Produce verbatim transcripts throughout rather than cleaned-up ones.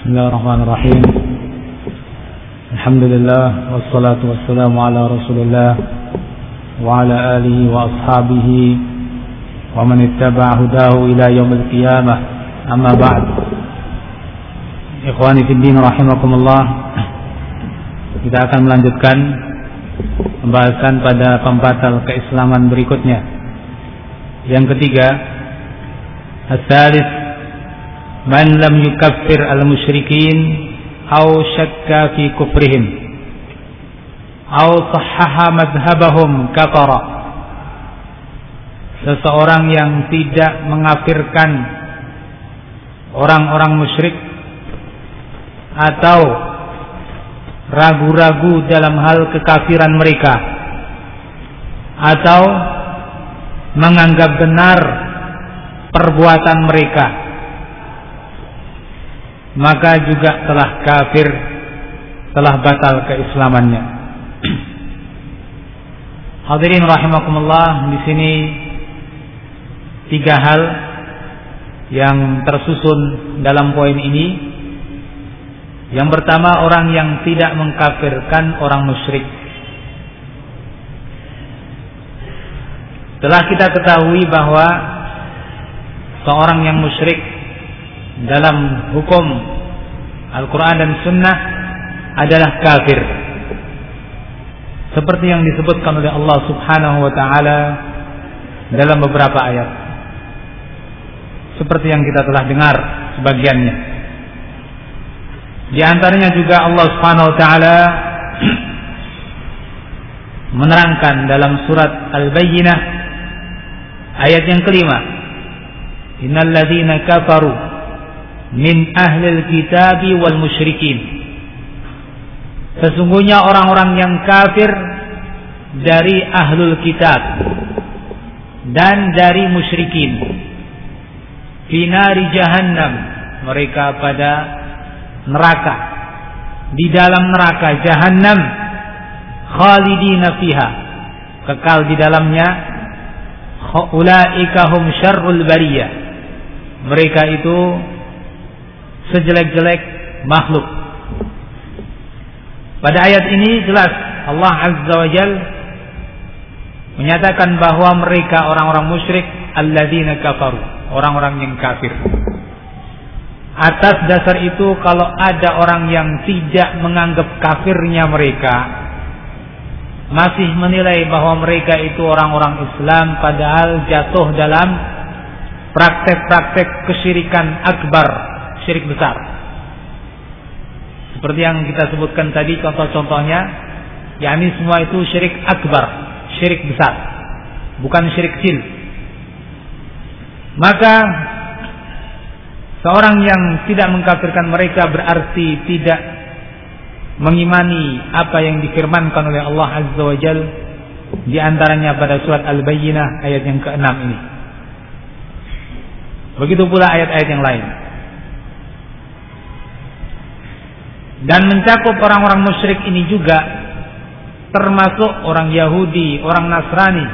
Bismillahirrahmanirrahim. Alhamdulillah wassalatu wassalamu ala Rasulillah wa ala alihi wa ashabihi wa man ittaba'a hudahu ila yaumil qiyamah. Amma ba'd. Ikhwani fid din rahimakumullah. Kita akan melanjutkan pembahasan pada pembatal keislaman berikutnya. Yang ketiga, as-salis man lam yukaffir al-musyrikin aw syakka fi kufrihim aw sahhaha madhhabahum kafara. Seseorang yang tidak mengafirkan orang-orang musyrik atau ragu-ragu dalam hal kekafiran mereka atau menganggap benar perbuatan mereka, maka juga telah kafir, telah batal keislamannya. Hadirin rahimakumullah, di sini tiga hal yang tersusun dalam poin ini. Yang pertama, orang yang tidak mengkafirkan orang musyrik. Telah kita ketahui bahwa seorang yang musyrik dalam hukum Al-Quran dan Sunnah adalah kafir, seperti yang disebutkan oleh Allah Subhanahu wa Ta'ala dalam beberapa ayat, seperti yang kita telah dengar sebagiannya. Di antaranya juga Allah Subhanahu wa Ta'ala menerangkan dalam surat Al-Bayyinah ayat yang kelima, innal ladzina kafaru min ahlil kitabi wal musyrikin. Sesungguhnya orang-orang yang kafir dari ahlul kitab dan dari musyrikin, fi nari jahannam, mereka pada neraka, di dalam neraka jahannam, khalidina fiha, kekal di dalamnya. Ulaika hum syarrul bariyah, mereka itu sejelek-jelek makhluk. Pada ayat ini jelas Allah Azza wa Jalla menyatakan bahwa mereka orang-orang musyrik, alladzina kafaru, orang-orang yang kafir. Atas dasar itu, kalau ada orang yang tidak menganggap kafirnya mereka, masih menilai bahwa mereka itu orang-orang Islam, padahal jatuh dalam praktek-praktek kesyirikan akbar, syirik besar. Seperti yang kita sebutkan tadi contoh-contohnya, yakni semua itu syirik akbar, syirik besar, bukan syirik kecil. Maka seorang yang tidak mengkafirkan mereka berarti tidak mengimani apa yang difirmankan oleh Allah Azza wa Jalla, di antaranya pada surat Al-Bayyinah ayat yang keenam ini. Begitu pula ayat-ayat yang lain. Dan mencakup orang-orang musyrik ini juga termasuk orang Yahudi, orang Nasrani.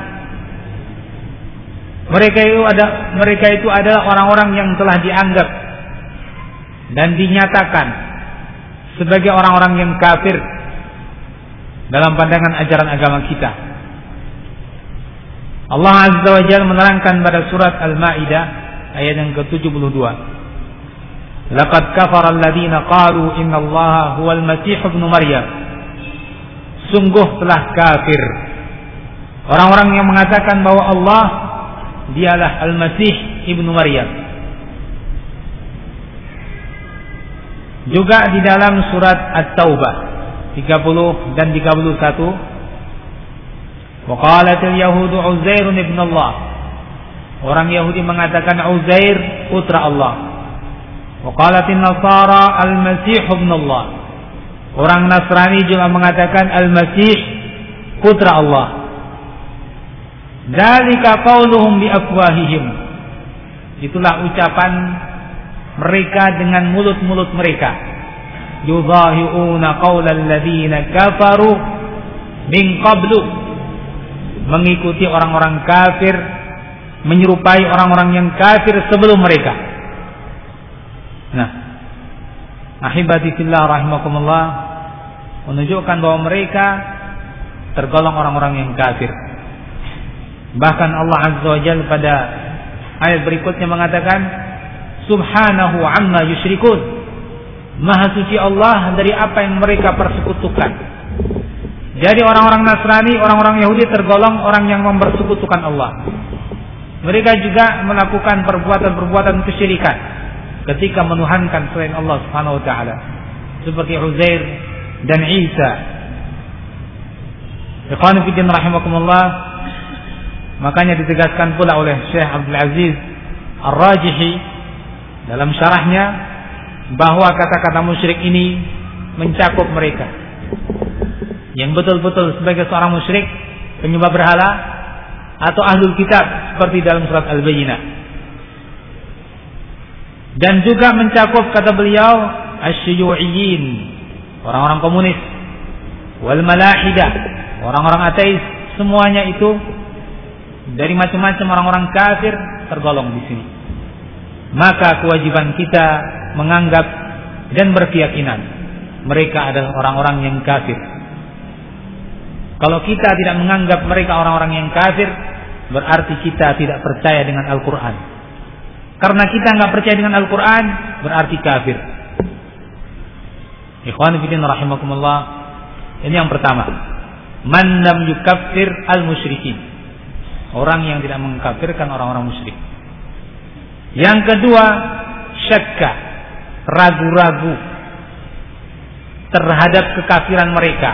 Mereka itu ada mereka itu adalah orang-orang yang telah dianggap dan dinyatakan sebagai orang-orang yang kafir dalam pandangan ajaran agama kita. Allah Azza wa Jalla menerangkan pada surat Al-Maidah ayat yang ke tujuh puluh dua. Laqad kafara alladziina qalu innallaha huwal masih ibnu Maryam. Sungguh telah kafir orang-orang yang mengatakan bahwa Allah dialah Al-Masih ibnu Maryam. Juga di dalam surat At-Taubah tiga puluh dan tiga puluh satu, wa qalatil yahudu Uzairun ibn Allah. Orang Yahudi mengatakan Uzair putra Allah. Wa qalatin Nasara Al-Masih ibn Allah. Orang Nasrani juga mengatakan Al-Masih putra Allah. Dzalika qauluhum bi afwahihim. Itulah ucapan mereka dengan mulut-mulut mereka. Yuzahiuna qaulal ladzina kafaru min qablu. Mengikuti orang-orang kafir, menyerupai orang-orang yang kafir sebelum mereka. Nah, ahibati fillah rahimakumullah, menunjukkan bahwa mereka tergolong orang-orang yang kafir. Bahkan Allah Azza wa Jalla pada ayat berikutnya mengatakan, subhanahu amma yusyrikun. Maha suci Allah dari apa yang mereka persekutukan. Jadi orang-orang Nasrani, orang-orang Yahudi tergolong orang yang mempersekutukan Allah. Mereka juga melakukan perbuatan-perbuatan kesyirikan ketika menuhankan selain Allah Subhanahu wa taala, seperti Uzair dan Isa. Ikhwan fillah rahimakumullah, makanya ditegaskan pula oleh Syekh Abdul Aziz Ar-Rajihi dalam syarahnya bahwa kata-kata musyrik ini mencakup mereka yang betul-betul sebagai seorang musyrik, penyembah berhala, atau ahlul kitab seperti dalam surat Al-Bayyinah. Dan juga mencakup, kata beliau, asy-syuyu'iyyin, orang-orang komunis, wal malahidah, orang-orang ateis, semuanya itu dari macam-macam orang-orang kafir tergolong di sini. Maka kewajiban kita menganggap dan berkeyakinan mereka adalah orang-orang yang kafir. Kalau kita tidak menganggap mereka orang-orang yang kafir, berarti kita tidak percaya dengan Al-Quran. Karena kita nggak percaya dengan Al-Quran, berarti kafir. Ikhwan fillah rahimakumullah, ini yang pertama, man lam yukaffir al-musyrikin, orang yang tidak mengkafirkan orang-orang musyrik. Yang kedua, syakka, ragu-ragu terhadap kekafiran mereka.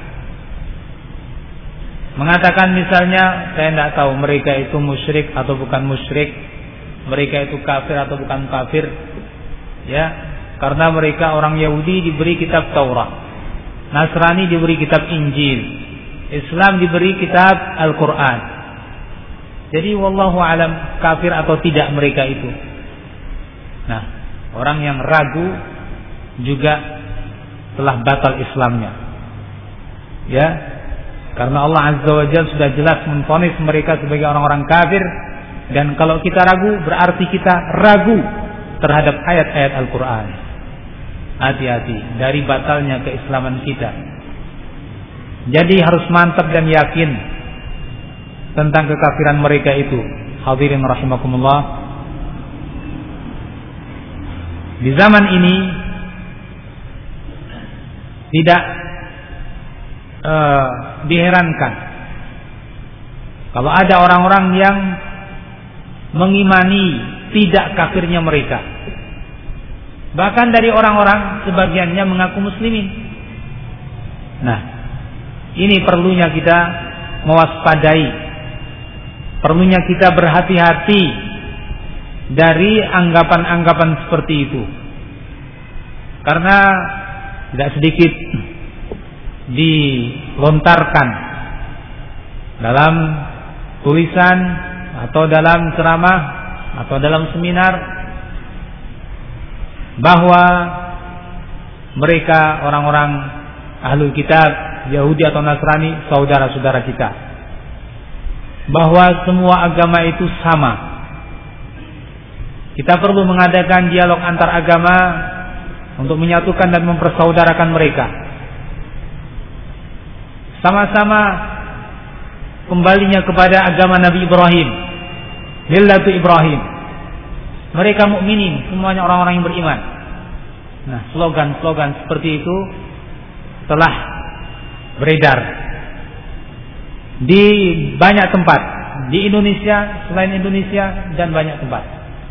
Mengatakan misalnya, saya tidak tahu mereka itu musyrik atau bukan musyrik, mereka itu kafir atau bukan kafir, ya, karena mereka orang Yahudi diberi kitab Taurat, Nasrani diberi kitab Injil, Islam diberi kitab Al-Quran. Jadi wallahu alam kafir atau tidak mereka itu. Nah, orang yang ragu juga telah batal Islamnya, ya, karena Allah Azza wa Jalla sudah jelas menvonis mereka sebagai orang-orang kafir. Dan kalau kita ragu, berarti kita ragu terhadap ayat-ayat Al-Quran. Hati-hati dari batalnya keislaman kita. Jadi harus mantap dan yakin tentang kekafiran mereka itu. Hadirin rahimakumullah, di zaman ini tidak uh, diherankan kalau ada orang-orang yang mengimani tidak kafirnya mereka. Bahkan dari orang-orang sebagiannya mengaku muslimin. Nah, ini perlunya kita mewaspadai, perlunya kita berhati-hati dari anggapan-anggapan seperti itu. Karena tidak sedikit dilontarkan dalam tulisan atau dalam ceramah atau dalam seminar bahwa mereka orang-orang ahlul kitab, Yahudi atau Nasrani, saudara-saudara kita, bahwa semua agama itu sama. Kita perlu mengadakan dialog antar agama untuk menyatukan dan mempersaudarakan mereka. Sama-sama kembalinya kepada agama Nabi Ibrahim, millatu Ibrahim. Mereka mukminin, semuanya orang-orang yang beriman. Nah, slogan-slogan seperti itu telah beredar di banyak tempat, di Indonesia, selain Indonesia, dan banyak tempat.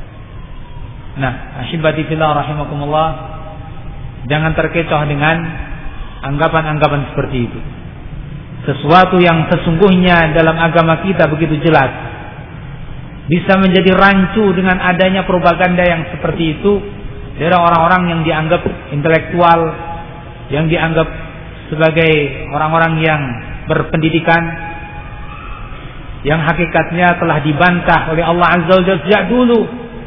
Nah, ahibati fillah rahimakumullah, jangan terkecoh dengan anggapan-anggapan seperti itu. Sesuatu yang sesungguhnya dalam agama kita begitu jelas bisa menjadi rancu dengan adanya propaganda yang seperti itu dari orang-orang yang dianggap intelektual, yang dianggap sebagai orang-orang yang berpendidikan, yang hakikatnya telah dibantah oleh Allah Azza wa Jalla sejak dulu.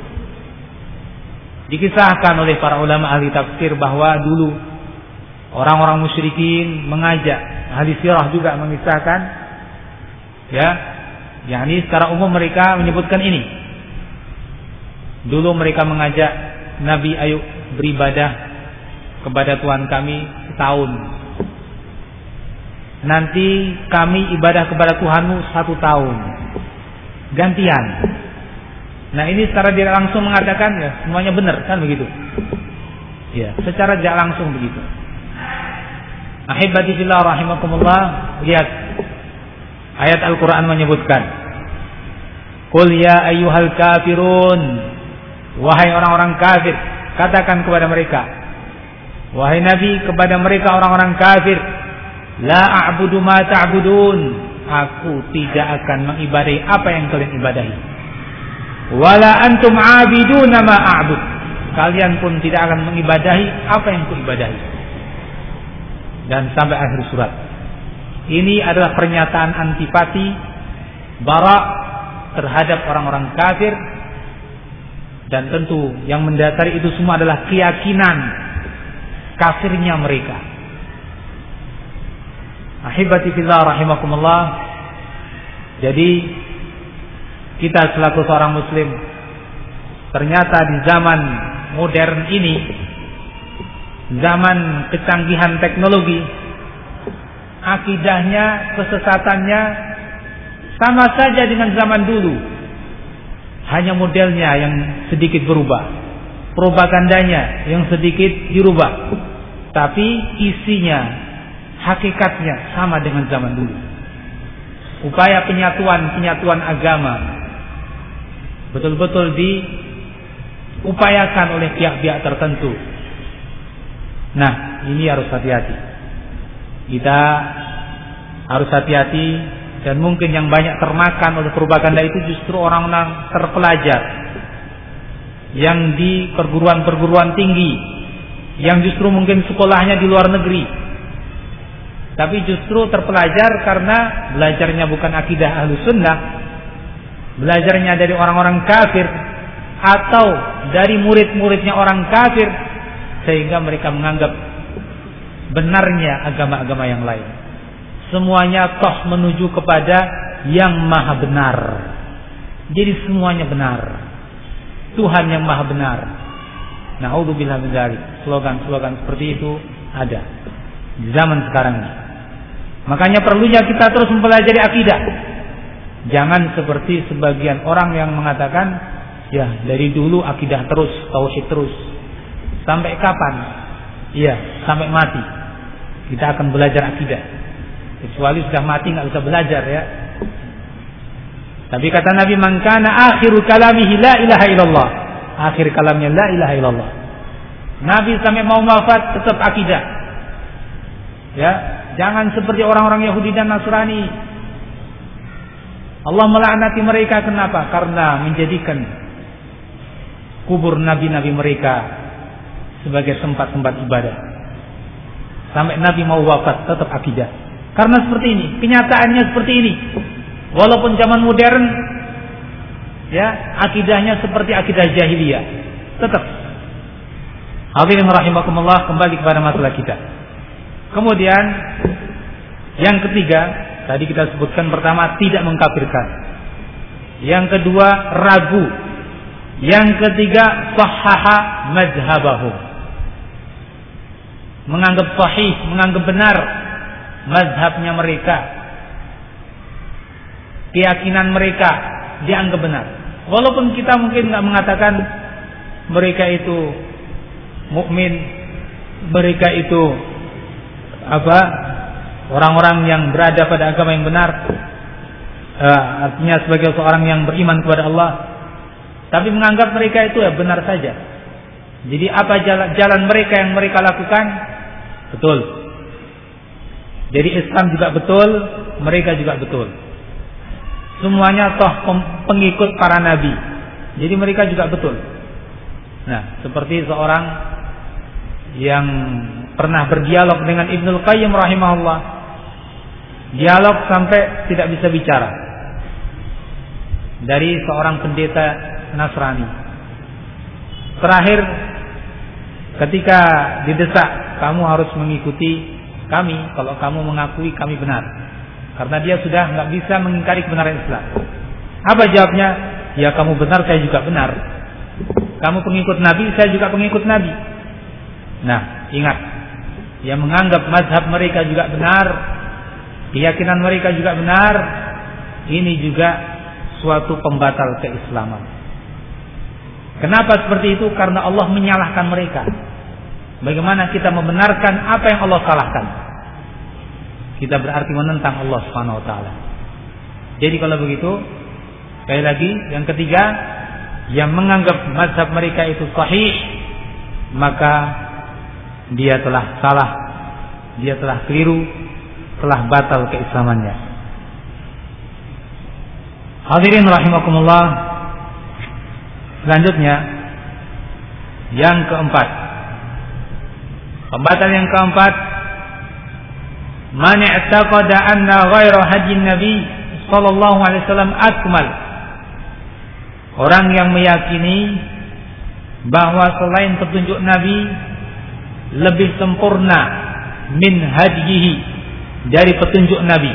Dikisahkan oleh para ulama ahli tafsir bahwa dulu orang-orang musyrikin mengajak, ahli sirah juga mengisahkan, ya, yakni secara umum mereka menyebutkan ini. Dulu mereka mengajak Nabi ayo beribadah kepada Tuhan kami setahun. Nanti kami ibadah kepada Tuhanmu satu tahun. Gantian. Nah ini secara tidak langsung mengatakan ya semuanya benar kan begitu. Ya, secara tidak langsung begitu. Ahibati fillah rahimakumullah, lihat ayat Al-Qur'an menyebutkan, "Qul ya ayyuhal kafirun." Wahai orang-orang kafir, katakan kepada mereka, wahai Nabi kepada mereka orang-orang kafir, la a'budu ma ta'budun. Aku tidak akan mengibadahi apa yang kalian ibadahi. Wala antum 'abiduna ma a'bud. Kalian pun tidak akan mengibadahi apa yang kuibadahi. Dan sampai akhir surat. Ini adalah pernyataan antipati bara terhadap orang-orang kafir, dan tentu yang mendasari itu semua adalah keyakinan kafirnya mereka. Ahibati fillah rahimakumullah. Jadi kita selaku seorang muslim, ternyata di zaman modern ini, zaman kecanggihan teknologi, akidahnya, kesesatannya sama saja dengan zaman dulu. Hanya modelnya yang sedikit berubah, propagandanya yang sedikit dirubah, tapi isinya, hakikatnya sama dengan zaman dulu. Upaya penyatuan-penyatuan agama betul-betul diupayakan oleh pihak-pihak tertentu. Nah, ini harus hati-hati. Kita harus hati-hati, dan mungkin yang banyak termakan oleh propaganda itu justru orang-orang terpelajar yang di perguruan-perguruan tinggi, yang justru mungkin sekolahnya di luar negeri, tapi justru terpelajar karena belajarnya bukan akidah Ahlus Sunnah, belajarnya dari orang-orang kafir atau dari murid-muridnya orang kafir, sehingga mereka menganggap benarnya agama-agama yang lain. Semuanya toh menuju kepada yang maha benar. Jadi semuanya benar. Tuhan yang maha benar. Na'udzubillah min dzalik. Slogan-slogan seperti itu ada di zaman sekarang ini. Makanya perlunya kita terus mempelajari akidah. Jangan seperti sebagian orang yang mengatakan, ya dari dulu akidah terus, tauhid terus. Sampai kapan? Iya, sampai mati. Kita akan belajar akidah. Kecuali sudah mati nggak bisa belajar ya. Tapi kata Nabi, man kana akhiru kalamihi la ilaha illallah. Akhir kalamnya la ilaha illallah. Nabi sampai mau wafat tetap akidah. Ya, jangan seperti orang-orang Yahudi dan Nasrani. Allah melaknati mereka, kenapa? Karena menjadikan kubur nabi-nabi mereka sebagai tempat-tempat ibadah. Sampai Nabi mau wafat tetap akidah. Karena seperti ini, kenyataannya seperti ini. Walaupun zaman modern, ya akidahnya seperti akidah jahiliyah, tetap. Hadirin rahimakumullah, kembali kepada masalah kita. Kemudian yang ketiga, tadi kita sebutkan pertama tidak mengkafirkan. Yang kedua ragu. Yang ketiga sahhaha mazhabahum. Menganggap sahih, menganggap benar mazhabnya mereka, keyakinan mereka dianggap benar. Walaupun kita mungkin nggak mengatakan mereka itu mukmin, mereka itu apa orang-orang yang berada pada agama yang benar, uh, artinya sebagai seorang yang beriman kepada Allah, tapi menganggap mereka itu ya benar saja. Jadi apa jalan, jalan mereka yang mereka lakukan betul. Jadi Islam juga betul, mereka juga betul. Semuanya toh pengikut para nabi. Jadi mereka juga betul. Nah, seperti seorang yang pernah berdialog dengan Ibnul Qayyim rahimahullah. Dialog sampai tidak bisa bicara. Dari seorang pendeta Nasrani. Terakhir ketika didesak, kamu harus mengikuti kami kalau kamu mengakui kami benar. Karena dia sudah nggak bisa mengingkari kebenaran Islam. Apa jawabnya? Ya kamu benar, saya juga benar. Kamu pengikut Nabi, saya juga pengikut Nabi. Nah, Ingat, yang menganggap mazhab mereka juga benar, keyakinan mereka juga benar, ini juga suatu pembatal keislaman. Kenapa seperti itu? Karena Allah menyalahkan mereka. Bagaimana kita membenarkan apa yang Allah salahkan? Kita berarti menentang Allah Subhanahu wa taala. Jadi kalau begitu, sekali lagi yang ketiga, yang menganggap mazhab mereka itu sahih, maka dia telah salah, dia telah keliru, telah batal keislamannya. Hadirin rahimakumullah. Selanjutnya yang keempat, pembatal yang keempat, man i'taqada anna ghaira hadi Nabi sallallahu alaihi wasallam akmal. Orang yang meyakini bahwa selain petunjuk Nabi lebih sempurna min hadihi, dari petunjuk Nabi.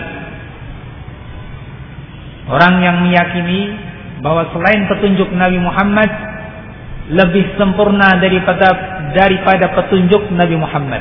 Orang yang meyakini bahwa selain petunjuk Nabi Muhammad lebih sempurna daripada daripada petunjuk Nabi Muhammad.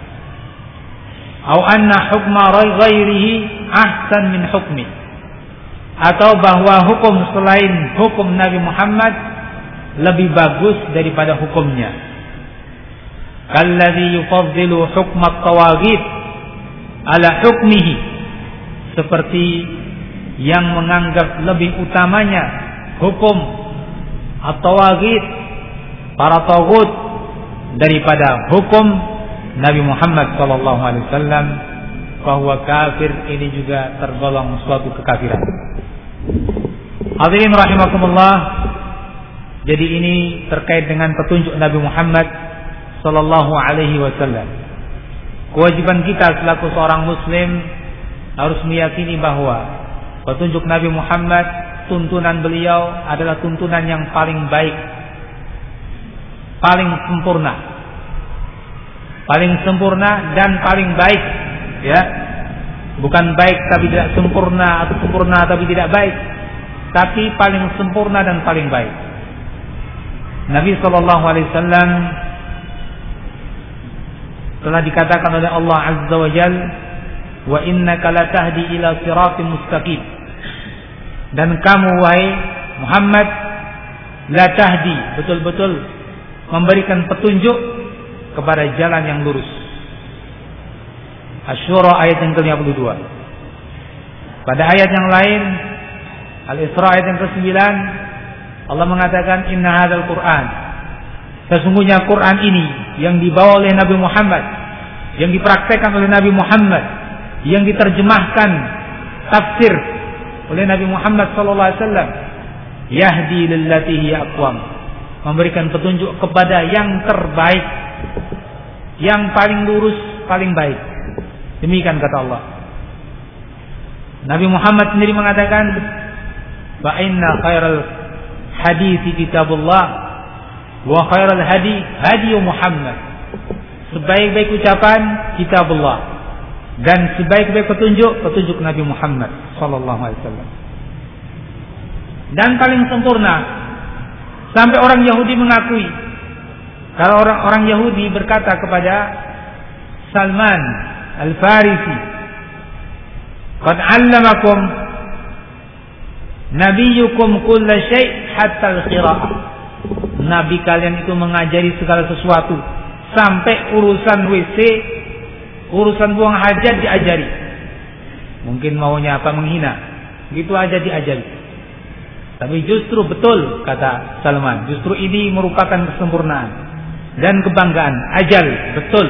Au anna hukma ghairihi ahsan min hukmi. Atau bahwa hukum selain hukum Nabi Muhammad lebih bagus daripada hukumnya. Kalladzi yufaddilu hukma at-tawaghit ala hukmihi. Seperti yang menganggap lebih utamanya hukum at-tawaghit, para taghut, daripada hukum Nabi Muhammad sallallahu alaihi wasallam, bahwa kafir ini juga tergolong suatu kekafiran. Hadirin rahimakumullah. Jadi ini terkait dengan petunjuk Nabi Muhammad sallallahu alaihi wasallam. Kewajiban kita selaku seorang muslim harus meyakini bahwa petunjuk Nabi Muhammad, tuntunan beliau adalah tuntunan yang paling baik, paling sempurna, paling sempurna dan paling baik, ya. Bukan baik tapi tidak sempurna, atau sempurna tapi tidak baik, tapi paling sempurna dan paling baik. Nabi sallallahu alaihi wasallam telah dikatakan oleh Allah Azza wa Jalla, wa innaka latahdi ila siratim mustaqim. Dan kamu wahai Muhammad, la tahdi, betul-betul memberikan petunjuk kepada jalan yang lurus. Asy-Syura ayat yang ke lima puluh dua. Pada ayat yang lain, Al-Isra ayat yang ke sembilan, Allah mengatakan inna hadzal Qur'an, sesungguhnya Quran ini yang dibawa oleh Nabi Muhammad, yang dipraktekkan oleh Nabi Muhammad, yang diterjemahkan tafsir oleh Nabi Muhammad sallallahu alaihi wasallam, yahdi lillati hiya aqwam, memberikan petunjuk kepada yang terbaik, yang paling lurus, paling baik. Demikian kata Allah. Nabi Muhammad sendiri mengatakan, fa inna khairal hadithi kitabullah wa khairal hadi hadi Muhammad. Sebaik-baik ucapan kitabullah, dan sebaik-baik petunjuk petunjuk Nabi Muhammad sallallahu alaihi wasallam. Dan paling sempurna, sampai orang Yahudi mengakui, kalau orang-orang Yahudi berkata kepada Salman Al-Farisi, qad 'allamakum nabiyyukum kulla syai' hatta al-qira'ah. Nabi kalian itu mengajari segala sesuatu, sampai urusan W C, urusan buang hajat diajari. Mungkin maunya apa, menghina, gitu aja diajari. Tapi justru betul kata Salman, justru ini merupakan kesempurnaan dan kebanggaan. Ajal, betul.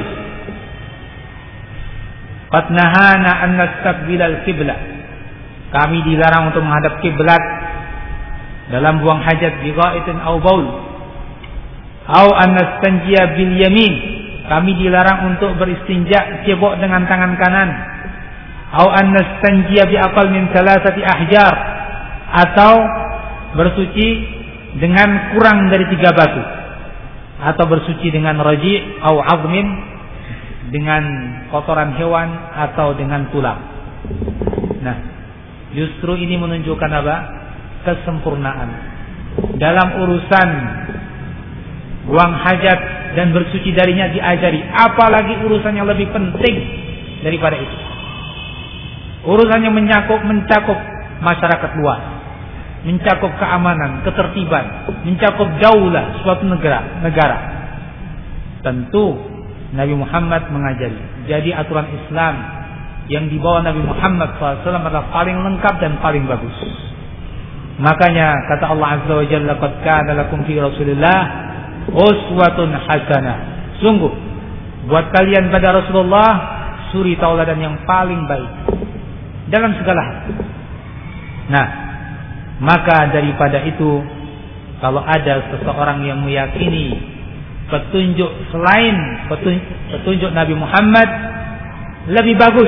Qad nahana an nastaqbilal qiblah. Kami dilarang untuk menghadap kiblat dalam buang hajat, bi ghaitin aw baul. Au an nastanjiya bil yamin. Kami dilarang untuk beristinja cebok dengan tangan kanan. Au an nastanjiya bi aqal min thalathati ahjar, atau bersuci dengan kurang dari tiga batu, atau bersuci dengan raji' au azmin, dengan kotoran hewan atau dengan tulang. Nah, justru ini menunjukkan apa? Kesempurnaan dalam urusan buang hajat, dan bersuci darinya diajari. Apalagi urusan yang lebih penting daripada itu. Urusan yang mencakup mencakup masyarakat luas, mencakup keamanan, ketertiban, mencakup daulah suatu negara, negara. Tentu Nabi Muhammad mengajari. Jadi aturan Islam yang dibawa Nabi Muhammad shallallahu alaihi wasallam adalah paling lengkap dan paling bagus. Makanya kata Allah Azza wa Jalla, "Qad kana lakum fi Rasulillah uswatun hasanah." Sungguh buat kalian pada Rasulullah suri tauladan yang paling baik dalam segala hal. Nah, maka daripada itu, kalau ada seseorang yang meyakini petunjuk selain petunjuk, petunjuk Nabi Muhammad lebih bagus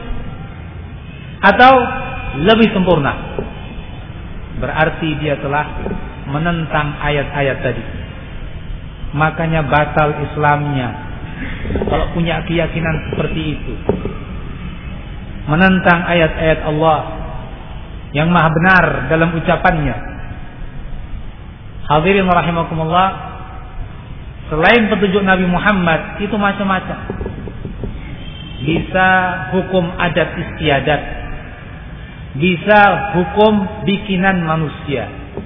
atau lebih sempurna, berarti dia telah menentang ayat-ayat tadi. Makanya batal Islamnya kalau punya keyakinan seperti itu, menentang ayat-ayat Allah yang maha benar dalam ucapannya. Hadirin rahimakumullah, selain petunjuk Nabi Muhammad itu macam-macam. Bisa hukum adat istiadat, bisa hukum bikinan manusia,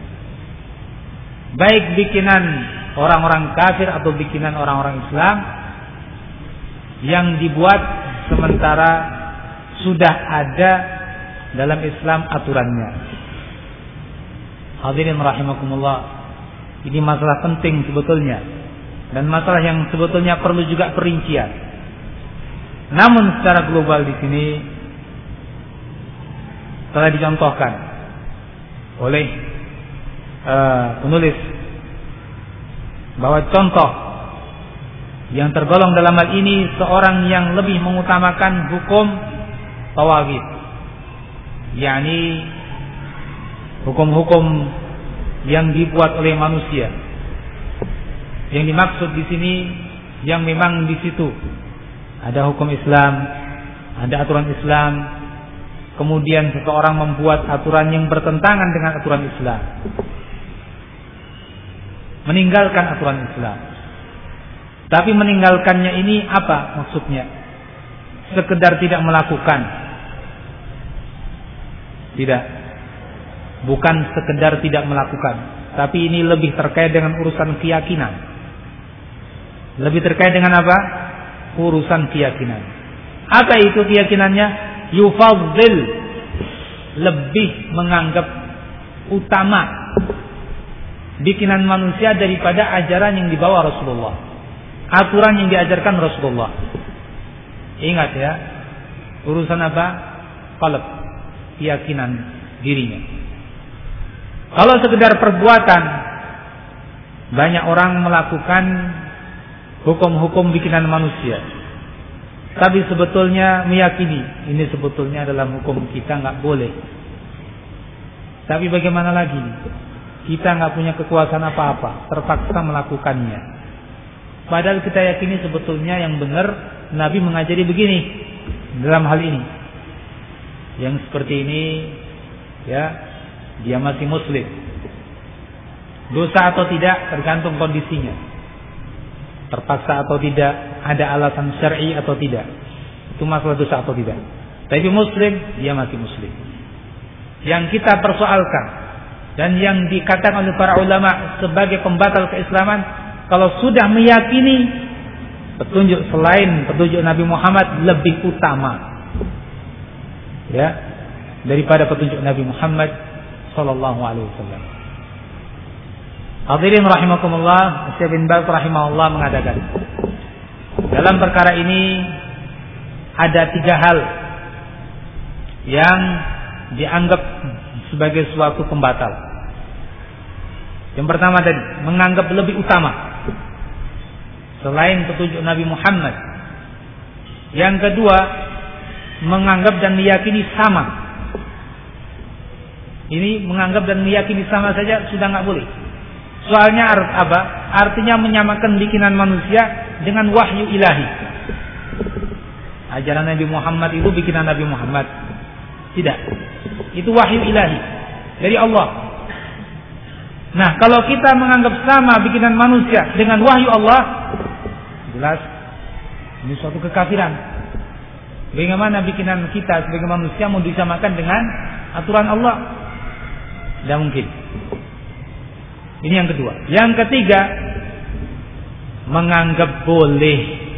baik bikinan orang-orang kafir atau bikinan orang-orang Islam yang dibuat sementara sudah ada dalam Islam aturannya. Hadirin rahimakumullah, ini masalah penting sebetulnya, dan masalah yang sebetulnya perlu juga perincian. Namun secara global di sini telah dicontohkan oleh uh, penulis bahwa contoh yang tergolong dalam hal ini seorang yang lebih mengutamakan hukum tawagid, yakni hukum-hukum yang dibuat oleh manusia. Yang dimaksud di sini yang memang di situ ada hukum Islam, ada aturan Islam, kemudian seseorang membuat aturan yang bertentangan dengan aturan Islam, meninggalkan aturan Islam. Tapi meninggalkannya ini apa maksudnya? Sekedar tidak melakukan? Tidak. Bukan sekedar tidak melakukan, tapi ini lebih terkait dengan urusan keyakinan. Lebih terkait dengan apa? Urusan keyakinan. Apa itu keyakinannya? Yufaddil, lebih menganggap utama bikinan manusia daripada ajaran yang dibawa Rasulullah, aturan yang diajarkan Rasulullah. Ingat ya, urusan apa? Qalb, keyakinan dirinya. Kalau sekedar perbuatan, banyak orang melakukan hukum-hukum bikinan manusia, tapi sebetulnya meyakini ini sebetulnya dalam hukum kita nggak boleh. Tapi bagaimana lagi? Kita nggak punya kekuasaan apa-apa, terpaksa melakukannya. Padahal kita yakini sebetulnya yang benar Nabi mengajari begini dalam hal ini. Yang seperti ini, ya, dia masih muslim. Dosa atau tidak tergantung kondisinya. Terpaksa atau tidak, ada alasan syar'i atau tidak, itu masalah dosa atau tidak. Tapi muslim, dia masih muslim. Yang kita persoalkan dan yang dikatakan oleh para ulama sebagai pembatal keislaman, kalau sudah meyakini petunjuk selain petunjuk Nabi Muhammad lebih utama, ya, daripada petunjuk Nabi Muhammad sallallahu alaihi wasallam. Hadirin rahimakumullah, Syekh bin Baz rahimahullah mengatakan, dalam perkara ini ada tiga hal yang dianggap sebagai suatu pembatal. Yang pertama tadi, menganggap lebih utama selain petunjuk Nabi Muhammad. Yang kedua, menganggap dan meyakini sama. Ini menganggap dan meyakini sama saja sudah nggak boleh. Soalnya apa? Artinya menyamakan bikinan manusia dengan wahyu ilahi. Ajaran Nabi Muhammad itu bikinan Nabi Muhammad? Tidak. Itu wahyu ilahi dari Allah. Nah, kalau kita menganggap sama bikinan manusia dengan wahyu Allah, jelas ini suatu kekafiran. Bagaimana bikinan kita sebagai manusia mau disamakan dengan aturan Allah? Tidak mungkin. Ini yang kedua. Yang ketiga, menganggap boleh,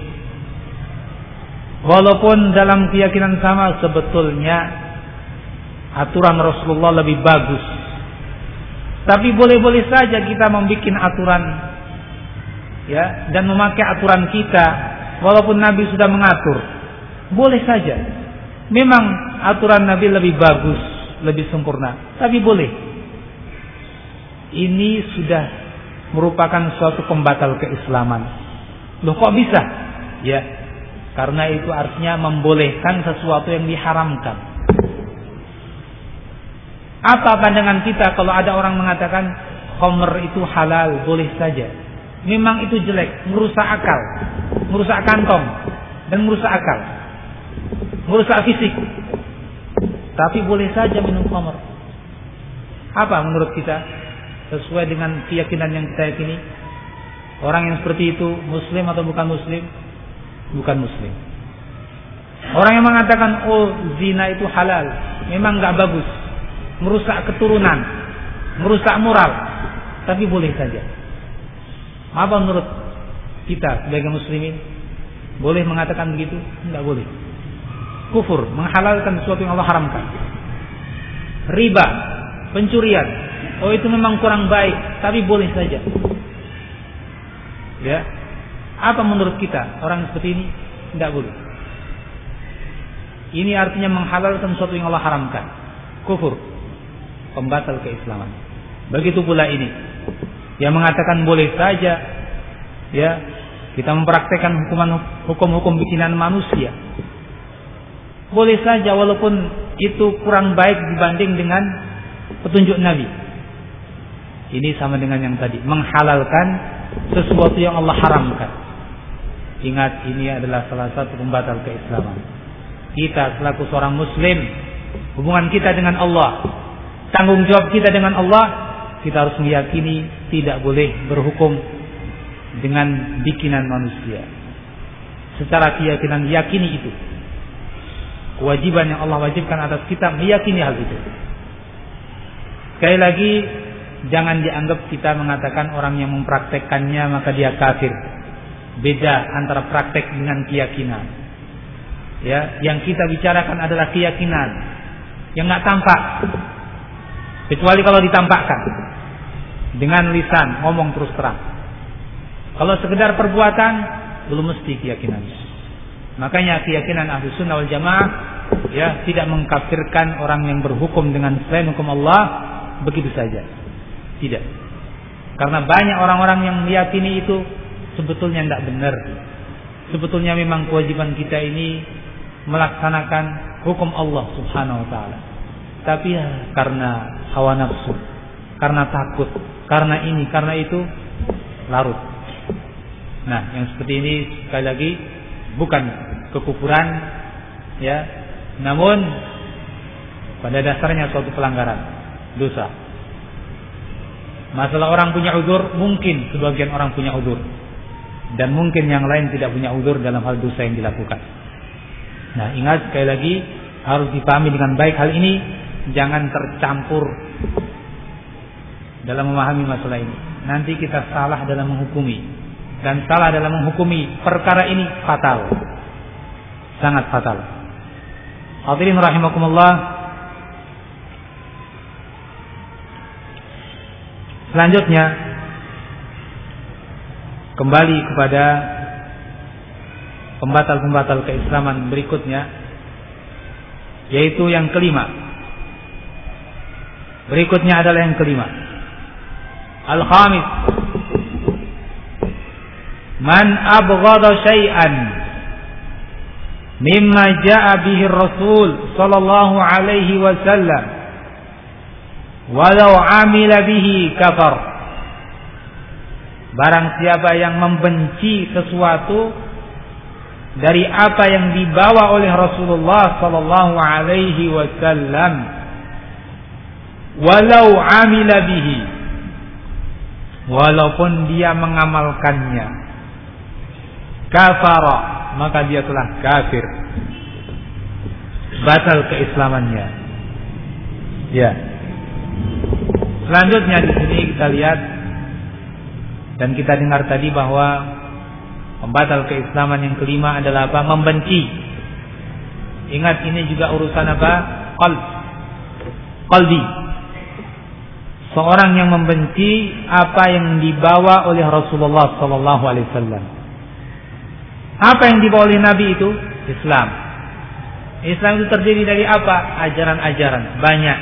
walaupun dalam keyakinan sama sebetulnya aturan Rasulullah lebih bagus. Tapi boleh-boleh saja kita membuat aturan, ya, dan memakai aturan kita, walaupun Nabi sudah mengatur. Boleh saja. Memang aturan Nabi lebih bagus, lebih sempurna, tapi boleh. Ini sudah merupakan suatu pembatal keislaman. Loh, kok bisa? Ya, karena itu artinya membolehkan sesuatu yang diharamkan. Apa pandangan kita kalau ada orang mengatakan khamr itu halal? Boleh saja. Memang itu jelek, merusak akal, merusak kantong, dan merusak akal, merusak fisik. Tapi boleh saja minum khamr. Apa menurut kita? Sesuai dengan keyakinan yang kita yakini, orang yang seperti itu muslim atau bukan muslim? Bukan muslim. Orang yang mengatakan oh zina itu halal, memang gak bagus, merusak keturunan, merusak moral, tapi boleh saja. Apa menurut kita sebagai muslimin? Boleh mengatakan begitu? Tidak boleh. Kufur, menghalalkan sesuatu yang Allah haramkan. Riba, pencurian, oh itu memang kurang baik, tapi boleh saja. Ya, apa menurut kita orang seperti ini? Tidak boleh. Ini artinya menghalalkan sesuatu yang Allah haramkan. Kufur, pembatal keislaman. Begitu pula ini yang mengatakan boleh saja, ya, kita mempraktekkan hukuman hukum-hukum bikinan manusia. Boleh saja walaupun itu kurang baik dibanding dengan petunjuk Nabi. Ini sama dengan yang tadi, menghalalkan sesuatu yang Allah haramkan. Ingat, ini adalah salah satu pembatal keislaman. Kita selaku seorang muslim, hubungan kita dengan Allah, tanggung jawab kita dengan Allah, kita harus meyakini tidak boleh berhukum dengan bikinan manusia. Secara keyakinan, yakini itu. Kewajiban yang Allah wajibkan atas kita meyakini hal itu. Sekali lagi, jangan dianggap kita mengatakan orang yang mempraktekkannya maka dia kafir. Beda antara praktek dengan keyakinan. Ya, yang kita bicarakan adalah keyakinan yang nggak tampak, kecuali kalau ditampakkan dengan lisan, ngomong terus terang. Kalau sekedar perbuatan, belum mesti keyakinan. Makanya keyakinan Ahlus Sunnah wal Jamaah, ya, tidak mengkafirkan orang yang berhukum dengan selain hukum Allah begitu saja. Tidak. Karena banyak orang-orang yang meyakini itu sebetulnya tidak benar. Sebetulnya memang kewajiban kita ini melaksanakan hukum Allah Subhanahu wa taala. Tapi ya, karena hawa nafsu, karena takut, karena ini, karena itu, larut. Nah, yang seperti ini sekali lagi bukan kekufuran, ya, namun pada dasarnya suatu pelanggaran, dosa. Masalah orang punya uzur, mungkin sebagian orang punya uzur, dan mungkin yang lain tidak punya uzur dalam hal dosa yang dilakukan. Nah, ingat sekali lagi harus dipahami dengan baik hal ini, jangan tercampur dalam memahami masalah ini. Nanti kita salah dalam menghukumi, dan salah dalam menghukumi perkara ini fatal, sangat fatal. Hadirin rahimakumullah. Selanjutnya kembali kepada pembatal-pembatal keislaman berikutnya, yaitu yang kelima. Berikutnya adalah yang kelima. Al-khamis, man abghada syai'an mimma jaa bihi Rasul sallallahu alaihi wasallam walau amila bihi kafar. Barang siapa yang membenci sesuatu dari apa yang dibawa oleh Rasulullah sallallahu alaihi wasallam, walau amila bihi, walaupun dia mengamalkannya, kafara, maka dia telah kafir, batal keislamannya. Ya. Selanjutnya di sini kita lihat dan kita dengar tadi bahwa pembatal keislaman yang kelima adalah apa? Membenci. Ingat, ini juga urusan apa? Qalb. Qalbi. Seorang yang membenci apa yang dibawa oleh Rasulullah sallallahu alaihi wasallam. Apa yang dibawa oleh Nabi itu? Islam. Islam itu terdiri dari apa? Ajaran-ajaran banyak.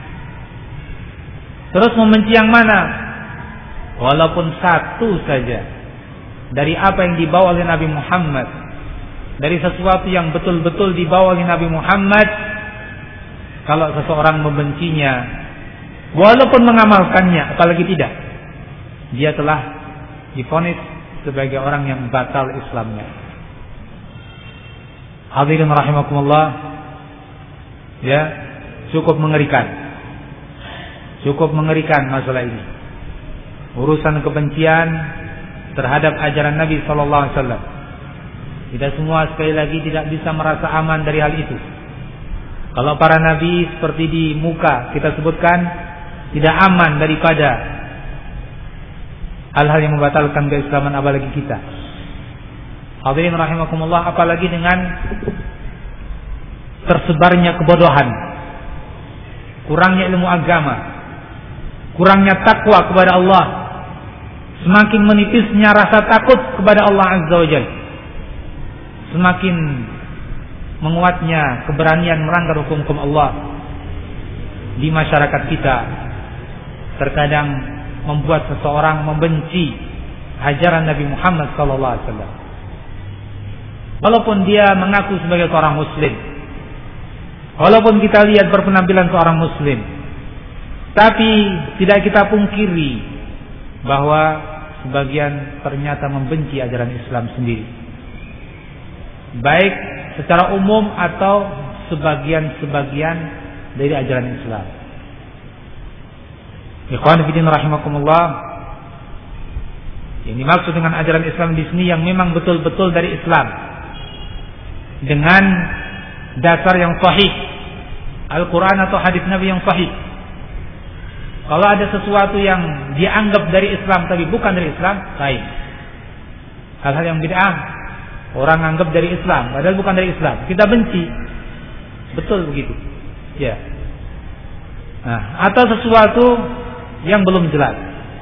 Terus membenci yang mana? Walaupun satu saja dari apa yang dibawa oleh Nabi Muhammad, dari sesuatu yang betul-betul dibawa oleh Nabi Muhammad, kalau seseorang membencinya, walaupun mengamalkannya, apalagi tidak, dia telah divonis sebagai orang yang batal Islamnya. Hadirin rahimakumullah, ya, cukup mengerikan. Cukup mengerikan masalah ini. Urusan kebencian terhadap ajaran Nabi sallallahu alaihi wasallam. Tidak semua, sekali lagi, tidak bisa merasa aman dari hal itu. Kalau para nabi seperti di muka kita sebutkan, tidak aman daripada hal-hal yang membatalkan keislaman, apalagi kita. Hadirin rahimakumullah, apalagi dengan tersebarnya kebodohan, kurangnya ilmu agama, kurangnya takwa kepada Allah, semakin menipisnya rasa takut kepada Allah Azza wa Jalla, semakin menguatnya keberanian melanggar hukum-hukum Allah di masyarakat kita, terkadang membuat seseorang membenci ajaran Nabi Muhammad sallallahu alaihi wasallam. Walaupun dia mengaku sebagai seorang muslim, walaupun kita lihat berpenampilan seorang muslim, tapi tidak kita pungkiri bahwa sebagian ternyata membenci ajaran Islam sendiri, baik secara umum atau sebagian-sebagian dari ajaran Islam. Ikhwan fillah rahimakumullah, yang dimaksud dengan ajaran Islam di sini yang memang betul-betul dari Islam, dengan dasar yang sahih, Al-Quran atau hadis Nabi yang sahih. Kalau ada sesuatu yang dianggap dari Islam tapi bukan dari Islam, lain. Hal-hal yang bid'ah orang anggap dari Islam padahal bukan dari Islam, kita benci. Betul begitu. Ya. Nah, atau sesuatu yang belum jelas,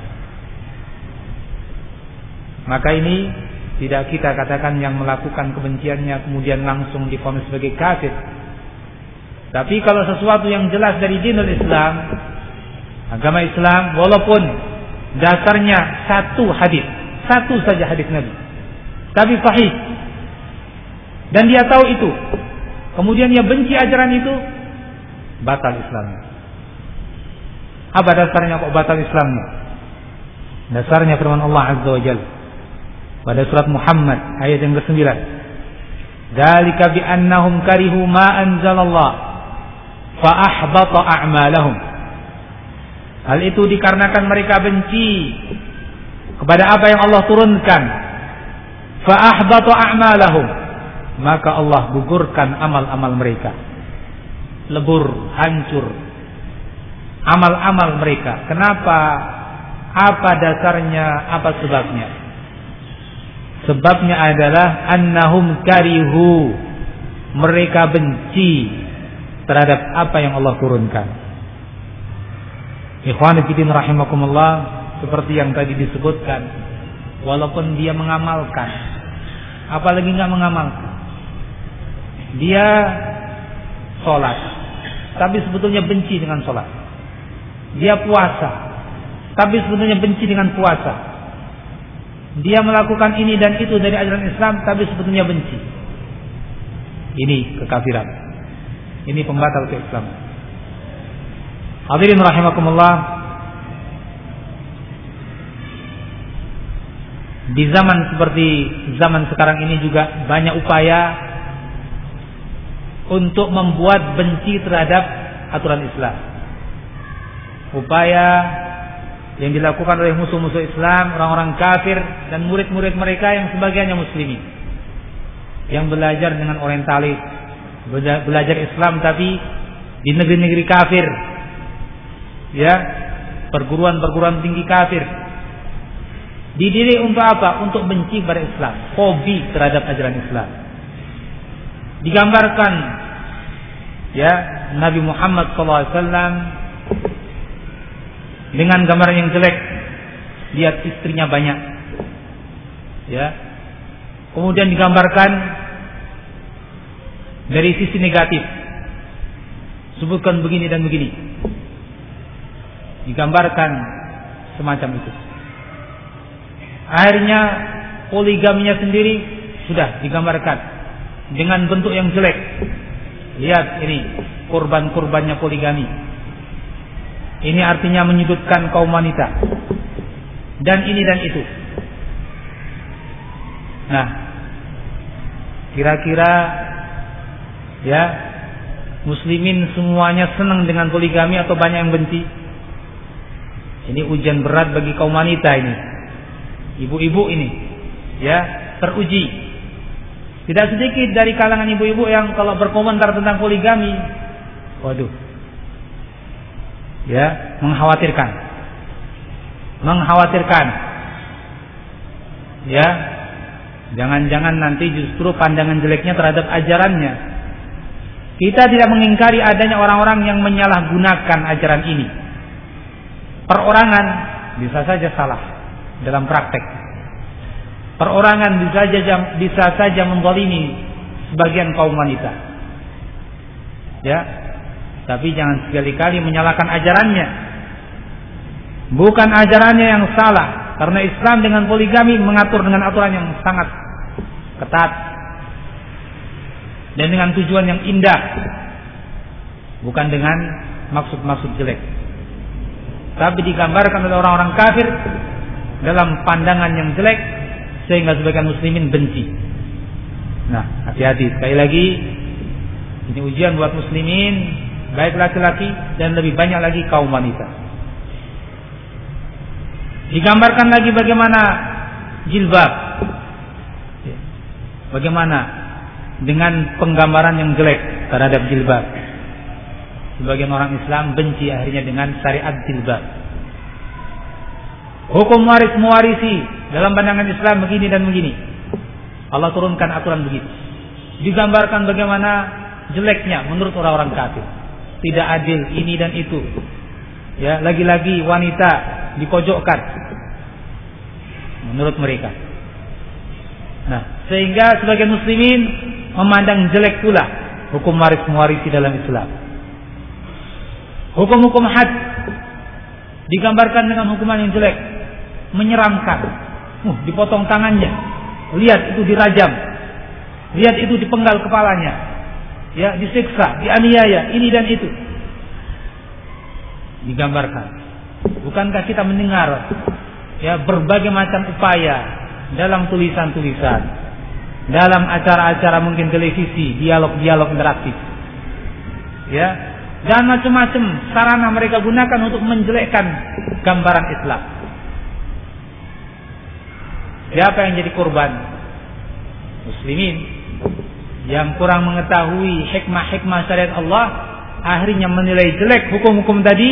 maka ini tidak kita katakan yang melakukan kebenciannya kemudian langsung divonis sebagai kafir. Tapi kalau sesuatu yang jelas dari dinul Islam, agama Islam, walaupun dasarnya satu hadis, satu saja hadis Nabi, tapi sahih, dan dia tahu itu, kemudian dia benci ajaran itu, batal Islamnya. Apa dasarnya kok batal Islamnya? Dasarnya firman Allah Azza wa Jalla pada surat Muhammad ayat yang kesembilan. Dzalika bi annahum karihu ma anzalallah fa ahbata a'malahum. Hal itu dikarenakan mereka benci kepada apa yang Allah turunkan. Fa ahbata a'malahum, maka Allah gugurkan amal-amal mereka. Lebur, hancur amal-amal mereka. Kenapa? Apa dasarnya? Apa sebabnya? Sebabnya adalah annahum karihu, mereka benci terhadap apa yang Allah turunkan. Ikhwan fillah rahimakumullah, seperti yang tadi disebutkan, walaupun dia mengamalkan, apalagi enggak mengamalkan, dia sholat tapi sebetulnya benci dengan sholat, dia puasa tapi sebetulnya benci dengan puasa, dia melakukan ini dan itu dari ajaran Islam tapi sebetulnya benci. Ini kekafiran, ini pembatal keislaman. Hadirin rahimakumullah, di zaman seperti zaman sekarang ini juga banyak upaya untuk membuat benci terhadap aturan Islam. Upaya yang dilakukan oleh musuh-musuh Islam, orang-orang kafir dan murid-murid mereka yang sebagiannya muslimin, yang belajar dengan orientalis, belajar Islam tapi di negeri-negeri kafir, ya, perguruan-perguruan tinggi kafir. Dididik untuk apa? Untuk benci pada Islam, fobi terhadap ajaran Islam. Digambarkan, ya, Nabi Muhammad shallallahu alaihi wasallam dengan gambaran yang jelek. Lihat istrinya banyak, ya. Kemudian digambarkan dari sisi negatif, sebutkan begini dan begini, digambarkan semacam itu. Akhirnya poligaminya sendiri sudah digambarkan dengan bentuk yang jelek. Lihat ini korban-korbannya poligami. Ini artinya menyudutkan kaum wanita. Dan ini dan itu. Nah, kira-kira, ya, muslimin semuanya senang dengan poligami atau banyak yang benci? Ini ujian berat bagi kaum wanita ini. Ibu-ibu ini, ya, teruji. Tidak sedikit dari kalangan ibu-ibu yang kalau berkomentar tentang poligami, waduh, ya, mengkhawatirkan, mengkhawatirkan, ya, jangan-jangan nanti justru pandangan jeleknya terhadap ajarannya. Kita tidak mengingkari adanya orang-orang yang menyalahgunakan ajaran ini. Perorangan bisa saja salah dalam praktek. Perorangan bisa saja bisa saja menzalimi sebagian kaum wanita. Ya. Tapi jangan sekali-kali menyalahkan ajarannya. Bukan ajarannya yang salah, karena Islam dengan poligami mengatur dengan aturan yang sangat ketat dan dengan tujuan yang indah, bukan dengan maksud-maksud jelek. Tapi digambarkan oleh orang-orang kafir dalam pandangan yang jelek sehingga sebagian muslimin benci. Nah, hati-hati, sekali lagi ini ujian buat muslimin, baik laki-laki dan lebih banyak lagi kaum wanita. Digambarkan lagi bagaimana jilbab, bagaimana dengan penggambaran yang jelek terhadap jilbab. Sebagian orang Islam benci akhirnya dengan syariat jilbab. Hukum waris mewarisi dalam pandangan Islam begini dan begini. Allah turunkan aturan begitu. Digambarkan bagaimana jeleknya menurut orang-orang kafir. Tidak adil ini dan itu. Ya, lagi-lagi wanita dipojokkan menurut mereka. Nah, sehingga sebagian muslimin memandang jelek pula hukum waris mewarisi dalam Islam. Hukum-hukum had digambarkan dengan hukuman yang jelek, menyeramkan. Uh, dipotong tangannya. Lihat itu dirajam. Lihat itu dipenggal kepalanya. Ya, disiksa, dianiaya, ini dan itu. Digambarkan. Bukankah kita mendengar ya berbagai macam upaya dalam tulisan-tulisan, dalam acara-acara mungkin televisi, dialog-dialog interaktif. Ya, dan macam-macam sarana mereka gunakan untuk menjelekkan gambaran Islam. Siapa yang jadi korban? Muslimin yang kurang mengetahui hikmah-hikmah syariat Allah, akhirnya menilai jelek hukum-hukum tadi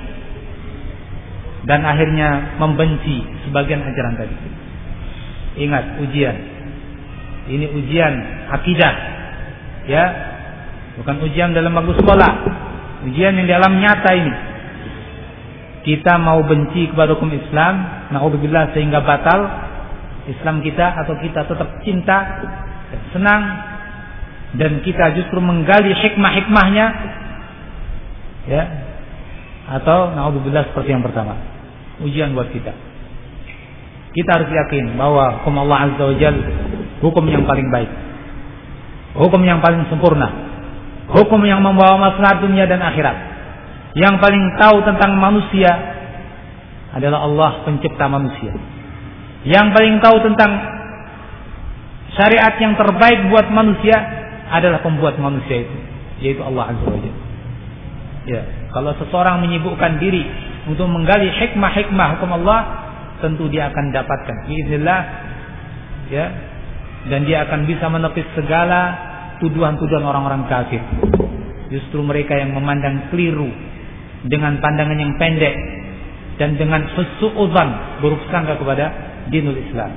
dan akhirnya membenci sebagian ajaran tadi. Ingat, ujian. Ini ujian akidah. Ya. Bukan ujian dalam bangku sekolah. Ujian yang dalam nyata ini. Kita mau benci kepada hukum Islam, naudzubillah, sehingga batal Islam kita, atau kita tetap cinta, senang, dan kita justru menggali hikmah-hikmahnya, ya, atau naudzubillah seperti yang pertama, ujian buat kita. Kita harus yakin bahwa hukum Allah Azza wa Jalla hukum yang paling baik, hukum yang paling sempurna, hukum yang membawa maslahat dunia dan akhirat. Yang paling tahu tentang manusia adalah Allah, pencipta manusia. Yang paling tahu tentang syariat yang terbaik buat manusia adalah pembuat manusia itu, yaitu Allah Azza wa Jalla. Ya, kalau seseorang menyibukkan diri untuk menggali hikmah-hikmah hukum Allah, tentu dia akan dapatkan biiznillah, ya, dan dia akan bisa menepis segala tuduhan-tuduhan orang-orang kafir. Justru mereka yang memandang keliru dengan pandangan yang pendek dan dengan suudzon, buruk sangka kepada dinul Islam.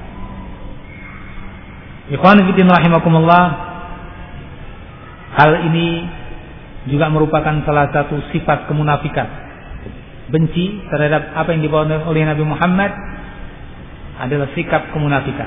Ikhwan fillah rahimakumullah, hal ini juga merupakan salah satu sifat kemunafikan. Benci terhadap apa yang dibawa oleh Nabi Muhammad adalah sikap kemunafikan.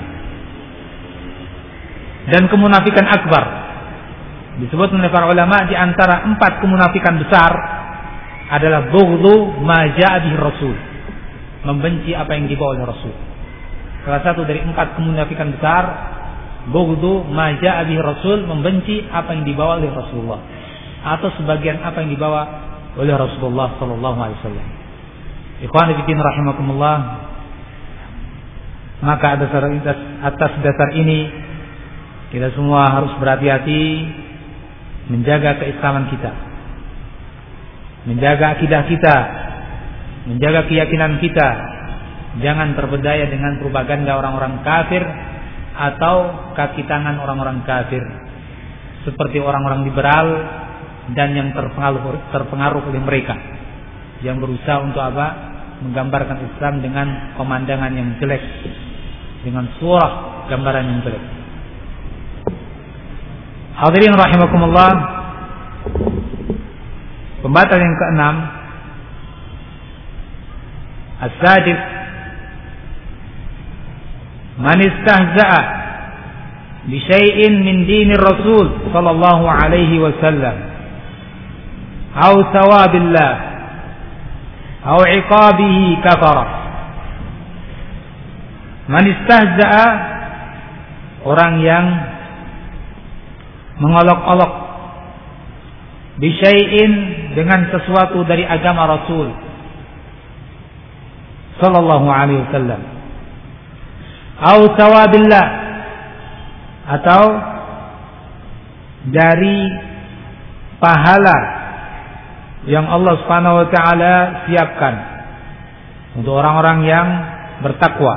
Dan kemunafikan akbar disebut oleh para ulama di antara empat kemunafikan besar adalah bughdhu ma jaa bihi Rasul, membenci apa yang dibawa oleh Rasul. Salah satu dari empat kemunafikan besar, bughdhu ma jaa bihi Rasul, membenci apa yang dibawa oleh Rasulullah atau sebagian apa yang dibawa oleh Rasulullah sallallahu alaihi wasallam. Ikhwan fillah rahimakumullah, maka atas, atas dasar ini kita semua harus berhati-hati menjaga keislaman kita, menjaga akidah kita, menjaga keyakinan kita. Jangan terbedaya dengan propaganda orang-orang kafir atau kaki tangan orang-orang kafir, seperti orang-orang liberal dan yang terpengaruh, terpengaruh oleh mereka, yang berusaha untuk apa? Menggambarkan Islam dengan pemandangan yang jelek, dengan surah gambaran yang jelek. Hadirin rahimakumullah, pembatal yang keenam, as-sadis, man istahza'a bi syai'in min dinir Rasul sallallahu alaihi wasallam aw thawabillah aw iqabihi kafara. Man istahza'a, orang yang mengolok-olok, bi syai'in, dengan sesuatu dari agama Rasul sallallahu alaihi wasallam, aw thawabillah, atau dari pahala yang Allah Subhanahu wa taala siapkan untuk orang-orang yang bertakwa,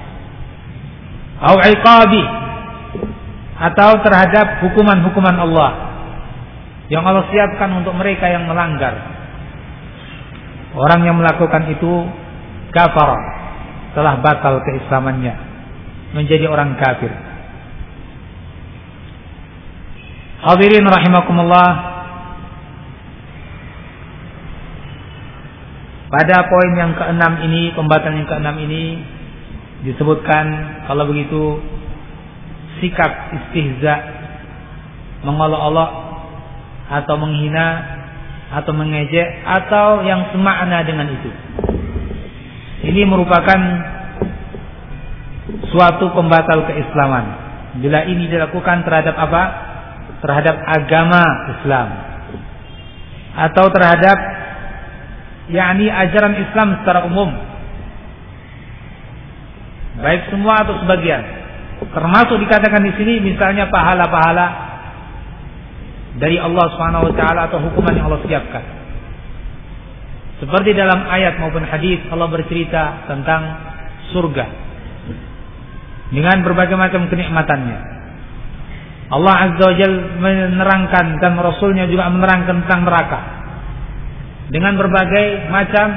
au iqabi, atau terhadap hukuman-hukuman Allah yang Allah siapkan untuk mereka yang melanggar. Orang yang melakukan itu kafar, telah batal keislamannya, menjadi orang kafir. Hadirin rahimakumullah, pada poin yang keenam ini, pembatalan yang keenam ini disebutkan kalau begitu sikap istihza, mengolok-olok atau menghina atau mengejek atau yang semakna dengan itu, ini merupakan suatu pembatal keislaman bila ini dilakukan terhadap apa? Terhadap agama Islam atau terhadap yakni ajaran Islam secara umum, baik semua atau sebagian. Termasuk dikatakan di sini misalnya pahala-pahala dari Allah Subhanahu wa taala atau hukuman yang Allah siapkan. Seperti dalam ayat maupun hadis Allah bercerita tentang surga dengan berbagai macam kenikmatannya. Allah Azza wa Jalla menerangkan dan Rasulnya juga menerangkan tentang neraka dengan berbagai macam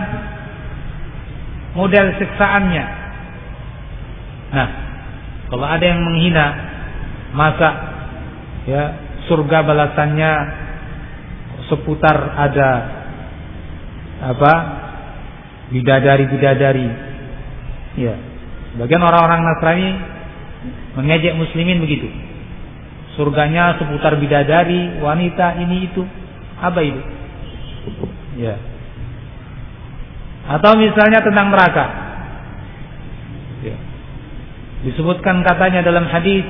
model siksaannya. Nah, kalau ada yang menghina, masa ya surga balasannya seputar ada apa? Bidadari-bidadari. Ya. Sebagian orang-orang Nasrani mengejek muslimin begitu. Surganya seputar bidadari, wanita, ini itu. Apa itu? Ya. Atau misalnya tentang neraka. Ya. Disebutkan katanya dalam hadis,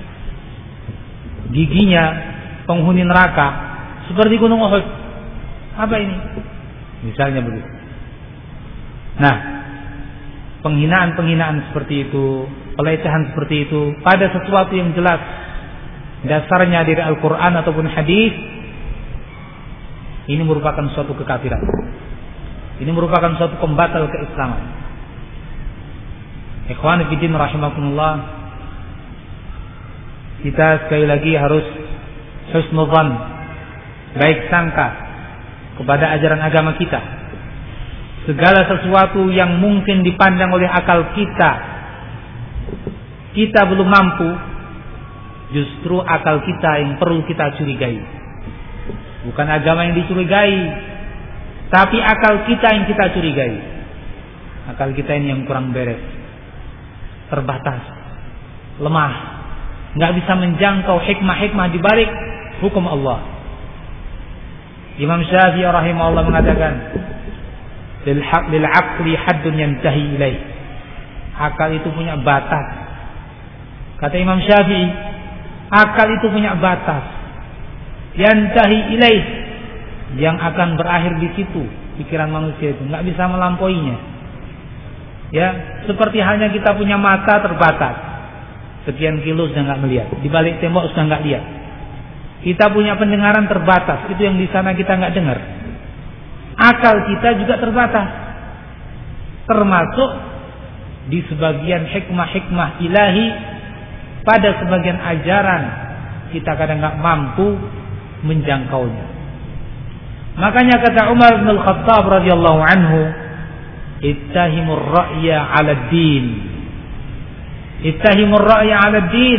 giginya penghuni neraka seperti gunung Uhud. Apa ini? Misalnya begitu. Nah, penghinaan-penghinaan seperti itu, pelecehan seperti itu pada sesuatu yang jelas dasarnya dari Al-Quran ataupun hadis, ini merupakan suatu kekafiran. Ini merupakan suatu pembatal keislaman. Ikhwan fillah rahimakumullah, kita sekali lagi harus husnudzan, baik sangka kepada ajaran agama kita. Segala sesuatu yang mungkin dipandang oleh akal kita, kita belum mampu, justru akal kita yang perlu kita curigai. Bukan agama yang dicurigai, tapi akal kita yang kita curigai. Akal kita ini yang kurang beres, terbatas, lemah, nggak bisa menjangkau hikmah-hikmah di balik hukum Allah. Imam Syafi'i rahimahullah mengatakan, lil haq lil aqli haddun yantahi ilaih. Akal itu punya batas. Kata Imam Syafi'i, akal itu punya batas. Yantahi ilaih, yang akan berakhir di situ. Pikiran manusia itu nggak bisa melampauinya. Ya, seperti halnya kita punya mata terbatas. Sekian kilo sudah nggak melihat, di balik tembok sudah nggak lihat. Kita punya pendengaran terbatas, itu yang di sana kita nggak dengar. Akal kita juga terbatas, termasuk di sebagian hikmah-hikmah ilahi. Pada sebagian ajaran kita kadang nggak mampu menjangkaunya. Makanya kata Umar bin Al-Khattab radhiyallahu anhu, ittahimur ra'ya 'ala din. Ittahimur ra'ya 'ala din.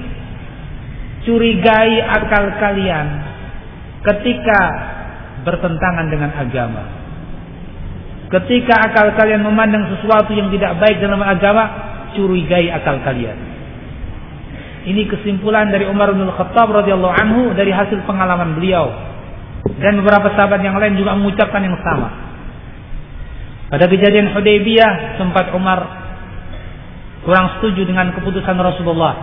Curigai akal kalian ketika bertentangan dengan agama. Ketika akal kalian memandang sesuatu yang tidak baik dalam agama, curigai akal kalian. Ini kesimpulan dari Umar bin Khattab radhiyallahu anhu dari hasil pengalaman beliau, dan beberapa sahabat yang lain juga mengucapkan yang sama. Pada kejadian Hudaybiyah sempat Umar kurang setuju dengan keputusan Rasulullah,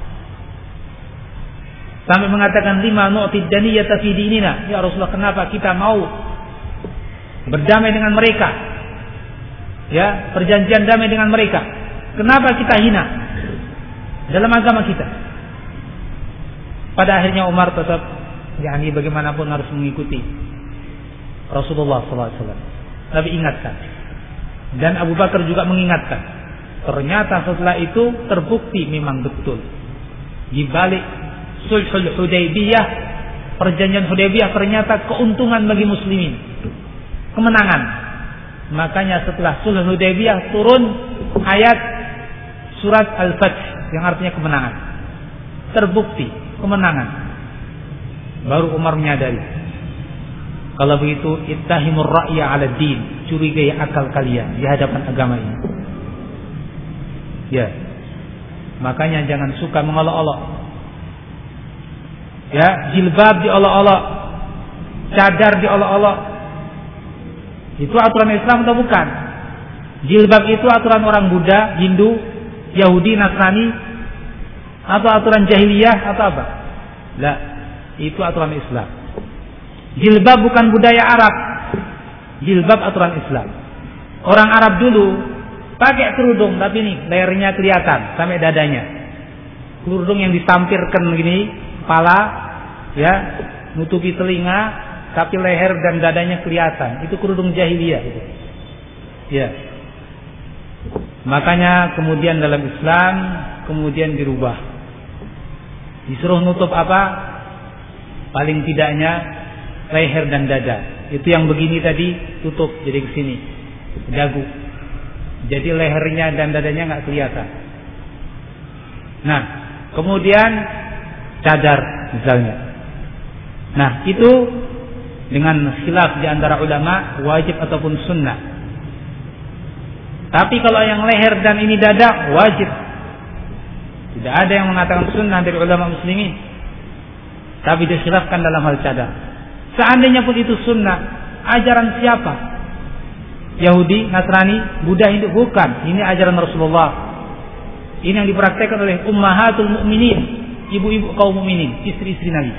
sampai mengatakan, lima nu'tid daniyata fi dinina. Ya Rasulullah, kenapa kita mau berdamai dengan mereka? Ya, perjanjian damai dengan mereka. Kenapa kita hina dalam agama kita? Pada akhirnya Umar tetap, yakni bagaimanapun harus mengikuti Rasulullah sallallahu alaihi wasallam. Tapi ingatkan, dan Abu Bakar juga mengingatkan. Ternyata setelah itu terbukti memang betul, di balik Sulhul Hudaybiyah, perjanjian Hudaybiyah, ternyata keuntungan bagi muslimin, kemenangan. Makanya setelah Sulhul Hudaybiyah turun ayat surat Al-Fath yang artinya kemenangan. Terbukti kemenangan. Baru Umar menyadari, kalau begitu ittahimur ra'ya 'ala din, curigai akal kalian di hadapan agama ini. Ya. Makanya jangan suka mengolok-olok. Ya, jilbab diolok-olok, cadar diolok-olok. Itu aturan Islam atau bukan? Jilbab itu aturan orang Buddha, Hindu, Yahudi, Nasrani, atau aturan jahiliyah atau apa? La, itu aturan Islam. Jilbab bukan budaya Arab. Jilbab aturan Islam. Orang Arab dulu pakai kerudung, tapi nih lehernya kelihatan sampai dadanya. Kerudung yang disampirkan begini, kepala, ya, nutupi telinga, tapi leher dan dadanya kelihatan. Itu kerudung jahiliyah. Itu. Ya. Makanya kemudian dalam Islam kemudian dirubah. Disuruh nutup apa? Paling tidaknya leher dan dada. Itu yang begini tadi tutup jadi ke sini, dagu. Jadi lehernya dan dadanya nggak kelihatan. Nah, kemudian cadar misalnya. Nah, itu dengan khilaf di antara ulama wajib ataupun sunnah. Tapi kalau yang leher dan ini dada wajib. Tidak ada yang mengatakan sunnah dari ulama muslimin. Tapi dikhilafkan dalam hal cadar. Seandainya pun itu sunnah, ajaran siapa? Yahudi, Nasrani, Buddha, Hindu? Bukan. Ini ajaran Rasulullah. Ini yang dipraktekkan oleh ummahatul mukminin, ibu-ibu kaum mukminin, istri-istri Nabi.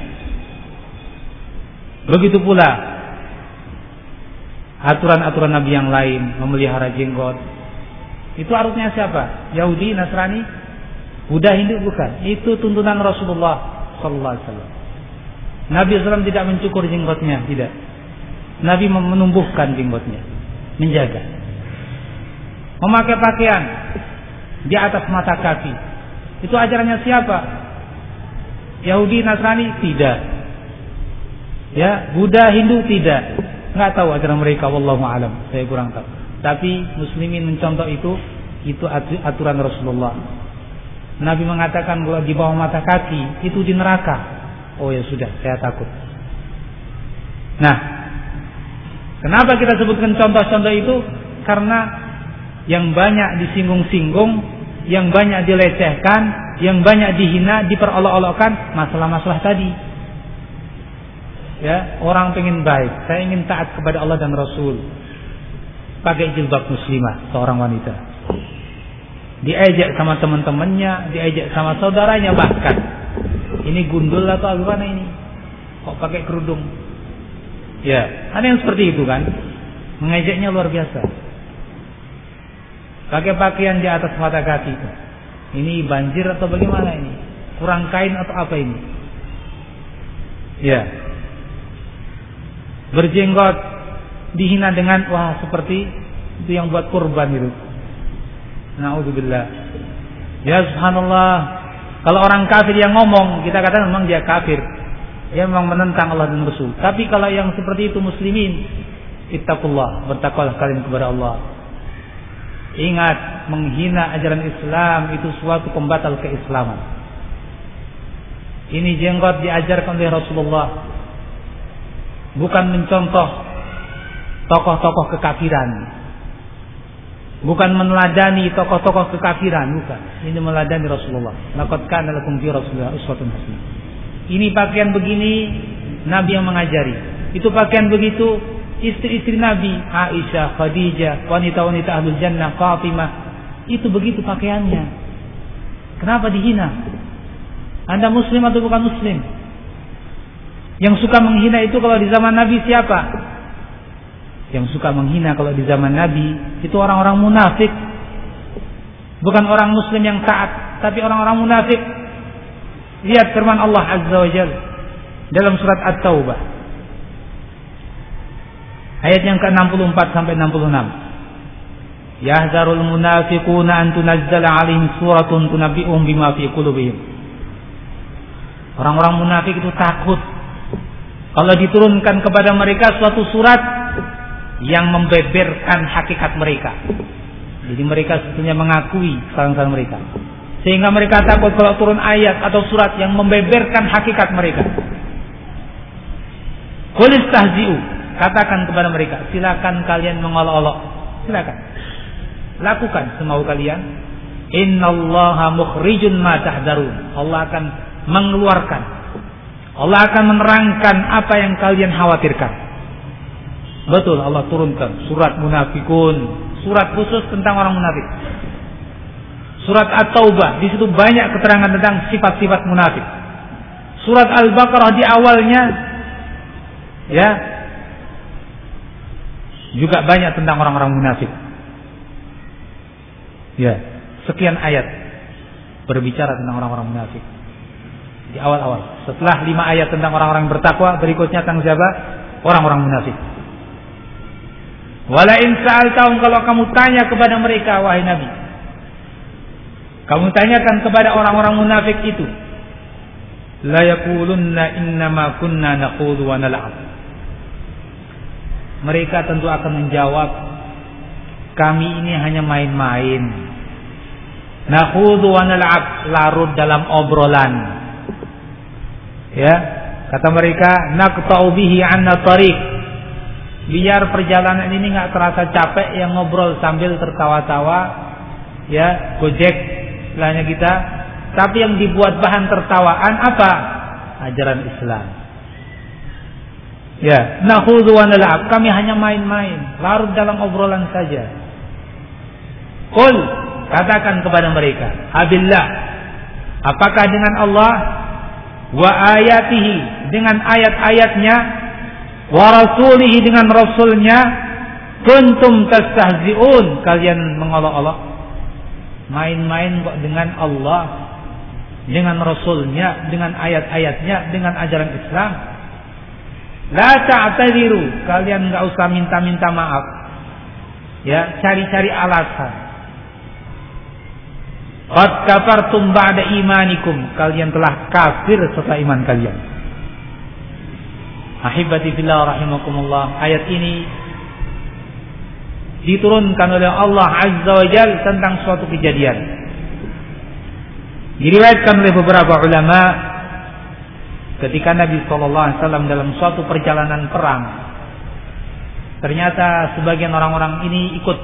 Begitu pula aturan-aturan Nabi yang lain, memelihara jenggot. Itu arusnya siapa? Yahudi, Nasrani, Buddha, Hindu? Bukan. Itu tuntunan Rasulullah sallallahu alaihi wasallam. Nabi sallallahu alaihi wasallam tidak mencukur jenggotnya, tidak. Nabi menumbuhkan jenggotnya. menjaga. Memakai pakaian di atas mata kaki, itu ajarannya siapa? Yahudi, Nasrani? Tidak. Ya, Buddha, Hindu? Tidak. Nggak tahu ajaran mereka, wallahu a'lam. Saya kurang tahu. Tapi muslimin mencontoh itu, itu aturan Rasulullah. Nabi mengatakan kalau di bawah mata kaki itu di neraka. Oh ya sudah, saya takut. Nah, kenapa kita sebutkan contoh-contoh itu? Karena yang banyak disinggung-singgung, yang banyak dilecehkan, yang banyak dihina, diperolok-olokkan masalah-masalah tadi. Ya, orang pengen baik, saya ingin taat kepada Allah dan Rasul. Pakai jilbab muslimah seorang wanita. Diejek sama teman-temannya, diejek sama saudaranya bahkan. Ini gundul atau gimana ini? Kok pakai kerudung? Ya, ada yang seperti itu kan? Mengejeknya luar biasa. Pakai pakaian di atas mata kaki. Ini banjir atau bagaimana ini? Kurang kain atau apa ini? Ya. Berjenggot dihina dengan wah seperti itu yang buat kurban itu. Na'udzubillah. Ya subhanallah. Kalau orang kafir yang ngomong, kita katakan memang dia kafir. Dia memang menentang Allah dan Rasul. Tapi kalau yang seperti itu muslimin, ittaqullah, bertakwalah kalian kepada Allah. Ingat, menghina ajaran Islam itu suatu pembatal keislaman. Ini jenggot diajarkan oleh Rasulullah. Bukan mencontoh tokoh-tokoh kekafiran. Bukan meneladani tokoh-tokoh kekafiran, bukan. Ini meneladani Rasulullah. Laqad kana lakum fi Rasulillah uswatun hasanah. Ini pakaian begini Nabi yang mengajari. Itu pakaian begitu istri-istri Nabi, Aisyah, Khadijah, wanita-wanita ahlul jannah, Fatimah, itu begitu pakaiannya. Kenapa dihina? Anda muslim atau bukan muslim? Yang suka menghina itu kalau di zaman Nabi siapa? Yang suka menghina kalau di zaman Nabi itu orang-orang munafik. Bukan orang muslim yang taat, tapi orang-orang munafik. Lihat firman Allah Azza wa Jalla dalam surat At-Taubah ayat yang ke enam puluh empat sampai enam puluh enam. Yahzarul munafiquna an tunazzala 'alaihim suratun tunabbi'uhum bima fi qulubihim. Orang-orang munafik itu takut kalau diturunkan kepada mereka suatu surat yang membeberkan hakikat mereka. Jadi mereka sebetulnya mengakui kesalahan mereka, sehingga mereka takut kalau turun ayat atau surat yang membeberkan hakikat mereka. Qul istahzi'u, katakan kepada mereka, silakan kalian mengolok-olok, silakan lakukan semau kalian. Innallaha mukhrijun ma tahdarun. Allah akan mengeluarkan, Allah akan menerangkan apa yang kalian khawatirkan. Betul, Allah turunkan surat munafikun, surat khusus tentang orang munafik. Surat At-Taubah, di situ banyak keterangan tentang sifat-sifat munafik. Surat Al-Baqarah di awalnya, ya, juga banyak tentang orang-orang munafik. Ya, sekian ayat berbicara tentang orang-orang munafik. Di awal-awal, setelah lima ayat tentang orang-orang bertakwa, berikutnya tentang siapa? Orang-orang munafik. Wala in sa'altahum, kalau kamu tanya kepada mereka wahai Nabi, kamu tanyakan kepada orang-orang munafik itu, la yaqulunna innama kunna naqulu wa nal'ab. Mereka tentu akan menjawab, kami ini hanya main-main. Naqulu wa nal'ab, larut dalam obrolan. Ya, kata mereka, naqta'u bihi 'anna tariq. Biar perjalanan ini nggak terasa capek, yang ngobrol sambil tertawa-tawa, ya, gojek istilahnya kita. Tapi yang dibuat bahan tertawaan apa? Ajaran Islam. Ya, nakhudhu wa nal'ab, kami hanya main-main, larut dalam obrolan saja. Qul, katakan kepada mereka, abillah, apakah dengan Allah, wa ayatihi, dengan ayat-ayatnya, wa rasulihi, dengan rasulnya, kuntum tastahzi'un, kalian mengolok-olok, main-main kok dengan Allah, dengan rasulnya, dengan ayat-ayatnya, dengan ajaran Islam. La ta'tadiru, kalian enggak usah minta-minta maaf. ya, cari-cari alasan. Qad kafartum ba'da imanikum, kalian telah kafir setelah iman kalian. Ahibati fillah rahimakumullah, ayat ini diturunkan oleh Allah Azza wa Jalla tentang suatu kejadian. Diriwayatkan oleh beberapa ulama ketika Nabi sallallahu alaihi wasallam dalam suatu perjalanan perang, ternyata sebagian orang-orang ini ikut.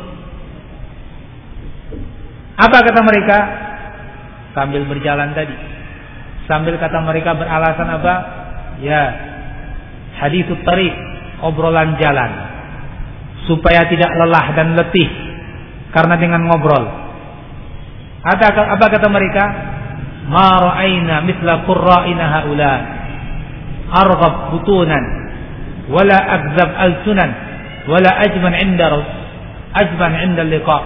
Apa kata mereka? Sambil berjalan tadi, sambil kata mereka beralasan apa? Ya, haditsut tariq, obrolan jalan, supaya tidak lelah dan letih karena dengan ngobrol. Apa, apa kata mereka? Ma ra'ayna mithla qurra'ina haula arghab butunan wala akzab alsunan wala ajman 'inda ajman 'inda liqa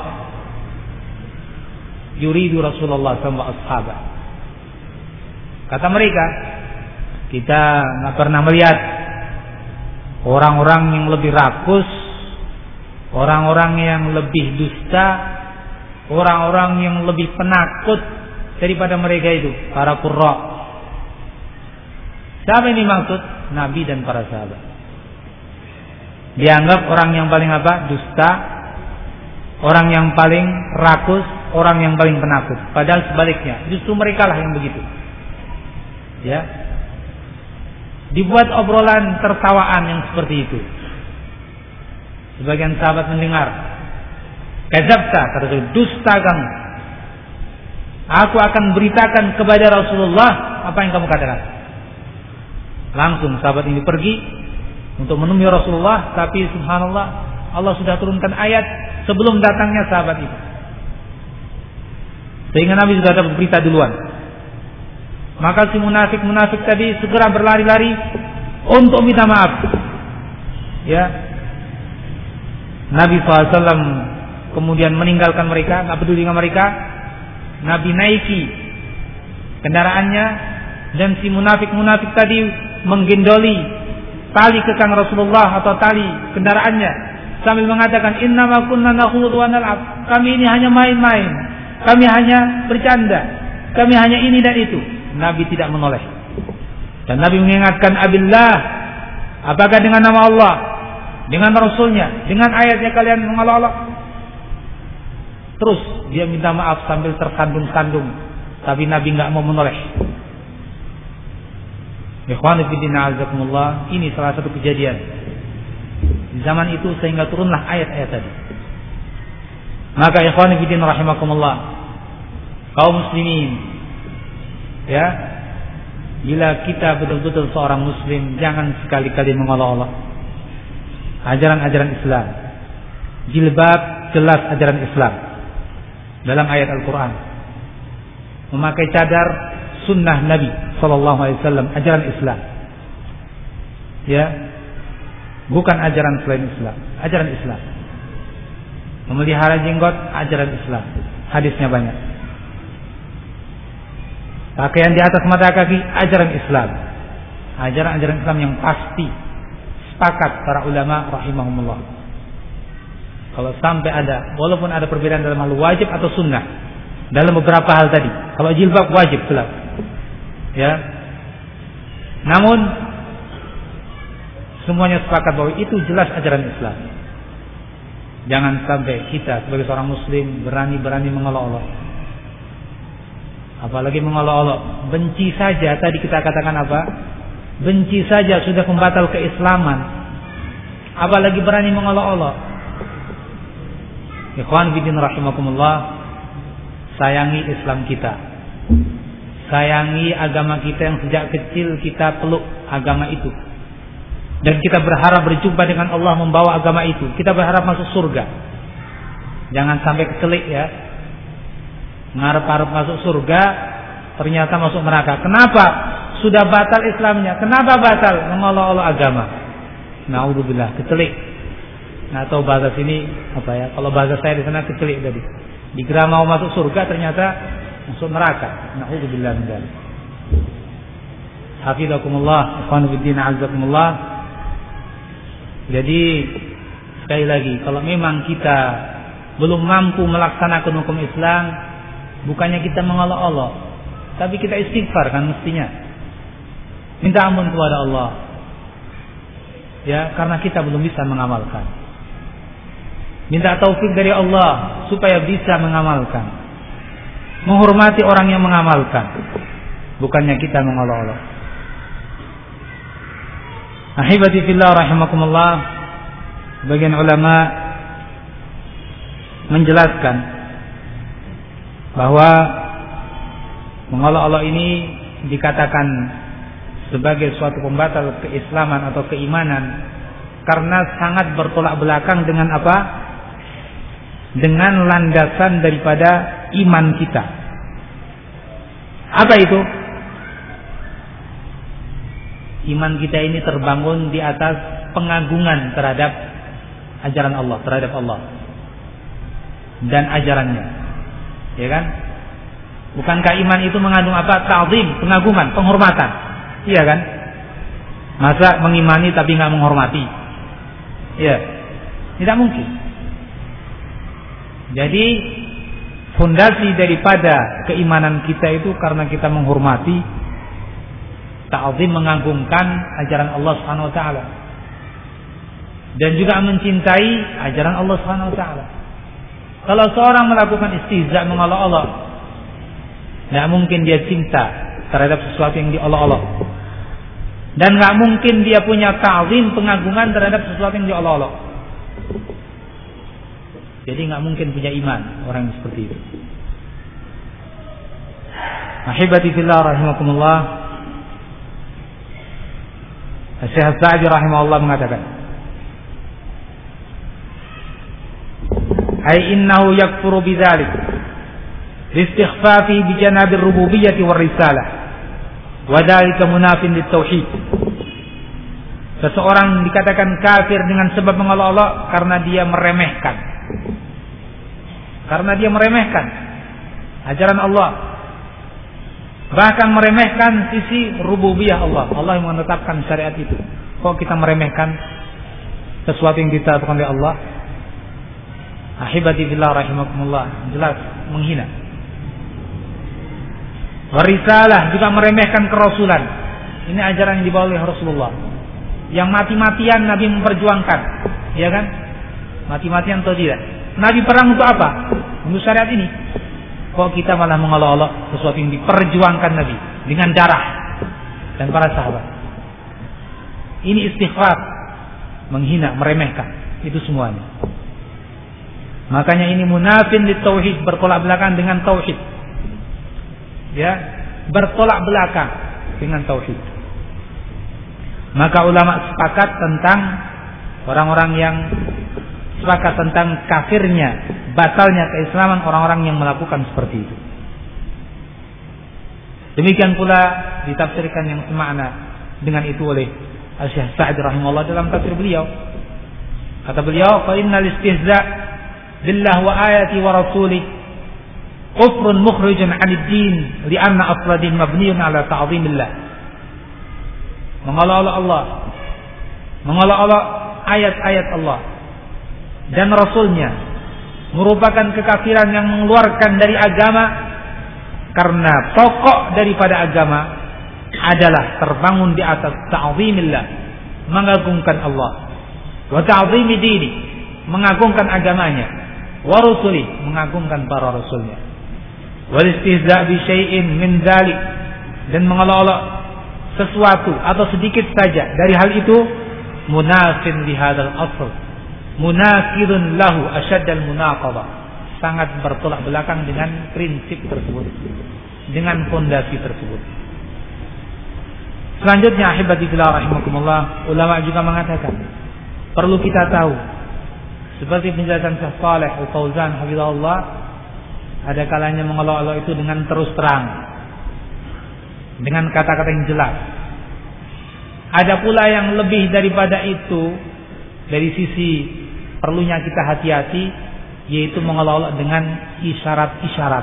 yuridu Rasulullah sallallahu alaihi wasallam. Kata mereka, kita enggak pernah melihat orang-orang yang lebih rakus, orang-orang yang lebih dusta, orang-orang yang lebih penakut daripada mereka itu, para qurra. Siapa ini maksud? Nabi dan para sahabat. Dianggap orang yang paling apa? Dusta, orang yang paling rakus, orang yang paling penakut. Padahal sebaliknya, justru mereka lah yang begitu. Ya. Dibuat obrolan tertawaan yang seperti itu. Sebagian sahabat mendengar, kadzabta, kata dusta kamu. Aku akan beritakan kepada Rasulullah apa yang kamu katakan. Langsung sahabat ini pergi untuk menemui Rasulullah, tapi subhanallah, Allah sudah turunkan ayat sebelum datangnya sahabat itu. Sehingga Nabi sudah dapat berita duluan. Maka si munafik-munafik tadi segera berlari-lari untuk minta maaf. Ya. Nabi shallallahu alaihi wasallam kemudian meninggalkan mereka, tidak peduli dengan mereka. Nabi naiki kendaraannya dan si munafik-munafik tadi menggendoli tali kekang Rasulullah atau tali kendaraannya sambil mengatakan innama kunna nakhudhu wa nal'ab. Kami ini hanya main-main. Kami hanya bercanda. Kami hanya ini dan itu. Nabi tidak menoleh. Dan Nabi mengingatkan, abillah, apakah dengan nama Allah, dengan Rasulnya, dengan ayatnya kalian menolak-olok? Terus dia minta maaf sambil tersandung-sandung, tapi Nabi enggak mau menoleh. Ikhwan fillah azakumullah, ini salah satu kejadian di zaman itu sehingga turunlah ayat-ayat tadi. Maka ikhwan fillah rahimakumullah, kaum muslimin, ya, bila kita betul-betul seorang muslim, jangan sekali-kali mengolok-olok ajaran-ajaran Islam. Jilbab jelas ajaran Islam dalam ayat Al-Quran. Memakai cadar sunnah Nabi sallallahu alaihi wasallam, ajaran Islam. Ya, bukan ajaran selain Islam, ajaran Islam. Memelihara jenggot, ajaran Islam. Hadisnya banyak. Pakaian di atas mata kaki, ajaran Islam. Ajaran-ajaran Islam yang pasti. Sepakat para ulama rahimahumullah. Kalau sampai ada, walaupun ada perbedaan dalam hal wajib atau sunnah, dalam beberapa hal tadi. Kalau jilbab wajib jelas, ya. Namun semuanya sepakat bahwa itu jelas ajaran Islam. Jangan sampai kita sebagai seorang muslim berani-berani mengolok-olok. Apalagi mengolok-olok. Benci saja, tadi kita katakan apa? Benci saja sudah pembatal keislaman. Apalagi berani mengolok-olok. Ikhwan fillah rahimakumullah, sayangi Islam kita. Sayangi agama kita yang sejak kecil kita peluk agama itu. Dan kita berharap berjumpa dengan Allah membawa agama itu. Kita berharap masuk surga. Jangan sampai kekelik ya. Ngarep-ngarep masuk surga, ternyata masuk neraka. Kenapa? Sudah batal Islamnya. Kenapa batal? Mengolok-olok agama. Na'udzubillah, kekelik. Nah, tahu bahasa sini apa ya? Kalau bahasa saya di sana kecelik tadi. Dikira mau masuk surga, ternyata masuk neraka. Na'udzubillah min dzalik. Hafizakumullah, ikhwan fillah azakumullah. Jadi Sekali lagi, kalau memang kita belum mampu melaksanakan hukum Islam, bukannya kita mengolok-olok, tapi kita istighfar kan mestinya. Minta ampun kepada Allah. Ya, karena kita belum bisa mengamalkan. Minta taufik dari Allah supaya bisa mengamalkan. Menghormati orang yang mengamalkan, bukannya kita mengolok-olok. Ahibati fillah rahimakumullah, bagian ulama menjelaskan bahwa mengolok-olok ini dikatakan sebagai suatu pembatal keislaman atau keimanan karena sangat bertolak belakang dengan apa? Dengan landasan daripada iman kita. Apa itu? Iman kita ini terbangun di atas pengagungan terhadap ajaran Allah, terhadap Allah dan ajarannya. Ya kan? Bukankah iman itu mengandung apa? Ta'zim, pengagungan, penghormatan. Iya kan? Masa mengimani tapi nggak menghormati? Iya, tidak mungkin. Jadi fondasi daripada keimanan kita itu karena kita menghormati, ta'zim, mengagungkan ajaran Allah Subhanahu wa taala. Dan juga mencintai ajaran Allah Subhanahu wa taala. Kalau seorang melakukan istihza, mengolok-olok, tidak mungkin dia cinta terhadap sesuatu yang diolok-olok. Dan tidak mungkin dia punya ta'zim, pengagungan terhadap sesuatu yang diolok-olok. Jadi tidak mungkin punya iman orang yang seperti itu. Ahibati fillah rahimakumullah, Syekh Sa'di rahimahullah mengatakan, ay innahu yakfuru bidzalik listighfafi bi janabir rububiyyah war risalah wa dzalika munafin litauhid. Seseorang dikatakan kafir dengan sebab mengolok-olok karena dia meremehkan. Karena dia meremehkan ajaran Allah. Bahkan meremehkan sisi rububiyah Allah. Allah yang menetapkan syariat itu. Kok kita meremehkan sesuatu yang ditetapkan oleh Allah? Ahibati fillah rahimakumullah, jelas menghina. Warisalah, juga meremehkan kerasulan. Ini ajaran yang dibawa oleh Rasulullah. Yang mati-matian Nabi memperjuangkan, ya kan? Mati-matian atau tidak? Nabi perang untuk apa? Untuk syariat ini. Kok kita malah mengolok-olok sesuatu yang diperjuangkan Nabi dengan darah dan para sahabat? Ini istighfar, menghina, meremehkan, itu semuanya. Makanya ini munafin lit tauhid, bertolak belakang dengan tauhid. Ya, bertolak belakang dengan tauhid. Maka ulama sepakat tentang orang-orang yang sepakat tentang kafirnya, batalnya keislaman orang-orang yang melakukan seperti itu. Demikian pula ditafsirkan yang semakna dengan itu oleh Syekh Sa'di rahimahullah dalam tafsir beliau. Kata beliau, fa innal istihza' billah wa ayati wa rasulih kufrun mukhrijun 'anid din li'anna asladin mabniun 'ala ta'zimillah. Mengolok-olok Allah, mengolok-olok ayat-ayat Allah dan Rasulnya merupakan kekafiran yang mengeluarkan dari agama, karena pokok daripada agama adalah terbangun di atas ta'zimillah, mengagungkan Allah, wa ta'zimi dini, mengagungkan agamanya, wa rusuli, mengagungkan para rasulnya, wal istihza' bi syai'in min dzalik, dan mengolok-olok sesuatu atau sedikit saja dari hal itu, munafin li hadzal asl, munakirun lahu asyaddal munaqabah, sangat bertolak belakang dengan prinsip tersebut, dengan fondasi tersebut. Selanjutnya, ahibati fillah rahimakumullah, ulama juga mengatakan perlu kita tahu, seperti penjelasan Syekh Shalih Al-Fauzan hafizahullah, ada kalanya mengolok-olok itu dengan terus terang, dengan kata-kata yang jelas. Ada pula yang lebih daripada itu, dari sisi perlunya kita hati-hati, yaitu mengolok-olok dengan isyarat-isyarat.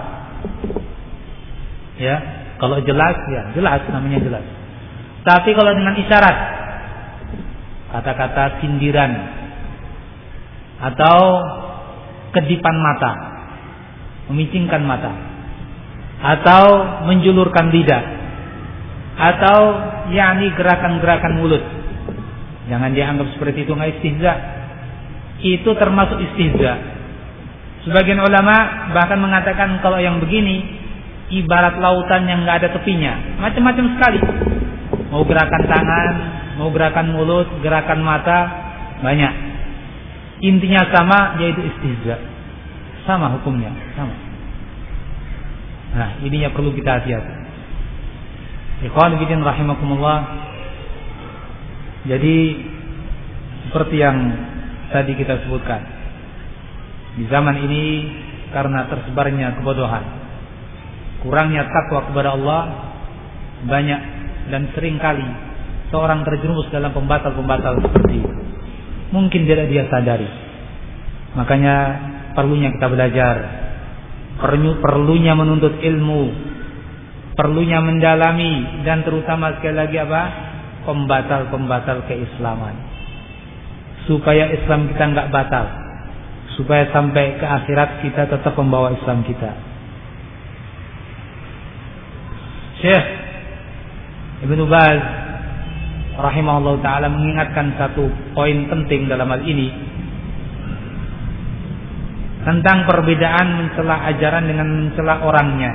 Ya, kalau jelas ya jelas, namanya jelas. Tapi kalau dengan isyarat, kata-kata sindiran, atau kedipan mata, memicingkan mata, atau menjulurkan lidah, atau yakni gerakan-gerakan mulut. Jangan dianggap seperti itu nggak istihza. Itu termasuk istihza. Sebagian ulama bahkan mengatakan kalau yang begini ibarat lautan yang nggak ada tepinya, macam-macam sekali. Mau gerakan tangan, mau gerakan mulut, gerakan mata, banyak. Intinya sama, yaitu istihza. Sama hukumnya, sama. Nah, ininya perlu kita hati-hati. Ikhwan fillah rahimakumullah. Jadi seperti yang tadi kita sebutkan, di zaman ini karena tersebarnya kebodohan, kurangnya takwa kepada Allah, banyak dan sering kali seorang terjerumus dalam pembatal-pembatal seperti itu. Mungkin tidak dia sadari. Makanya perlunya kita belajar, perlu, perlunya menuntut ilmu, perlunya mendalami, dan terutama sekali lagi apa? Pembatal-pembatal keislaman, supaya Islam kita nggak batal, supaya sampai ke akhirat kita tetap membawa Islam kita. Syekh Ibnu Baz rahimahullah ta'ala mengingatkan satu poin penting dalam hal ini, tentang perbedaan mencela ajaran dengan mencela orangnya.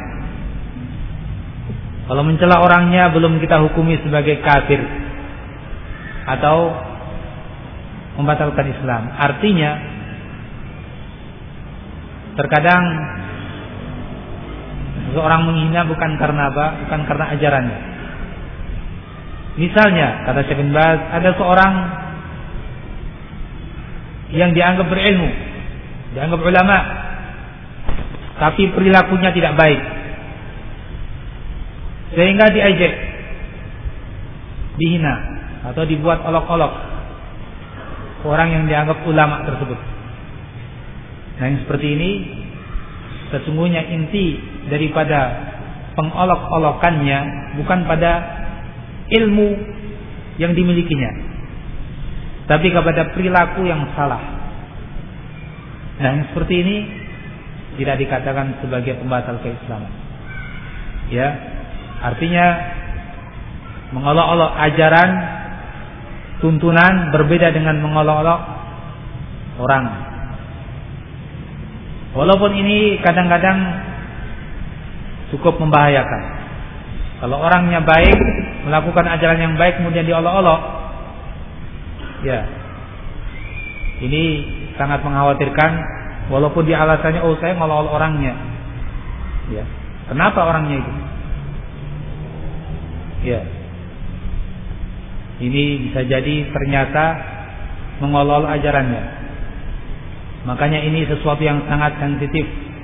Kalau mencela orangnya belum kita hukumi sebagai kafir atau membatalkan Islam. Artinya terkadang seseorang menghina bukan karena apa? Bukan karena ajarannya. Misalnya, kata Syekh bin Baz, ada seorang yang dianggap berilmu, dianggap ulama, tapi perilakunya tidak baik, sehingga diejek, dihina, atau dibuat olok-olok orang yang dianggap ulama tersebut. Nah, yang seperti ini sesungguhnya inti daripada pengolok-olokannya bukan pada ilmu yang dimilikinya, tapi kepada perilaku yang salah. Nah, yang seperti ini tidak dikatakan sebagai pembatal keislaman. Ya, artinya mengolok-olok ajaran, tuntunan berbeda dengan mengolok-olok orang. Walaupun ini kadang-kadang cukup membahayakan. Kalau orangnya baik, melakukan ajaran yang baik kemudian diolok-olok, ya, ini sangat mengkhawatirkan. Walaupun dia alasannya, oh saya ngolok-olok orangnya, ya, kenapa orangnya itu? Ya, ini bisa jadi ternyata mengolok ajarannya. Makanya ini sesuatu yang sangat sensitif,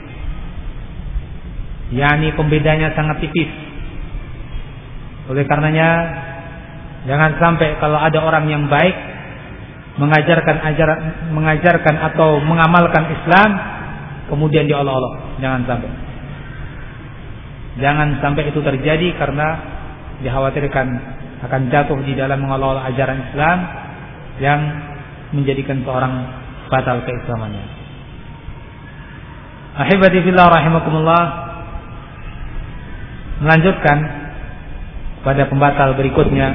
yakni pembedanya sangat tipis. Oleh karenanya jangan sampai kalau ada orang yang baik mengajarkan ajaran, mengajarkan atau mengamalkan Islam kemudian diolok-olok. Jangan sampai. Jangan sampai itu terjadi, karena dikhawatirkan akan jatuh di dalam mengolok-olok ajaran Islam yang menjadikan seorang batal keislamannya. Ahibati fillah rahimakumullah. Melanjutkan pada pembatal berikutnya,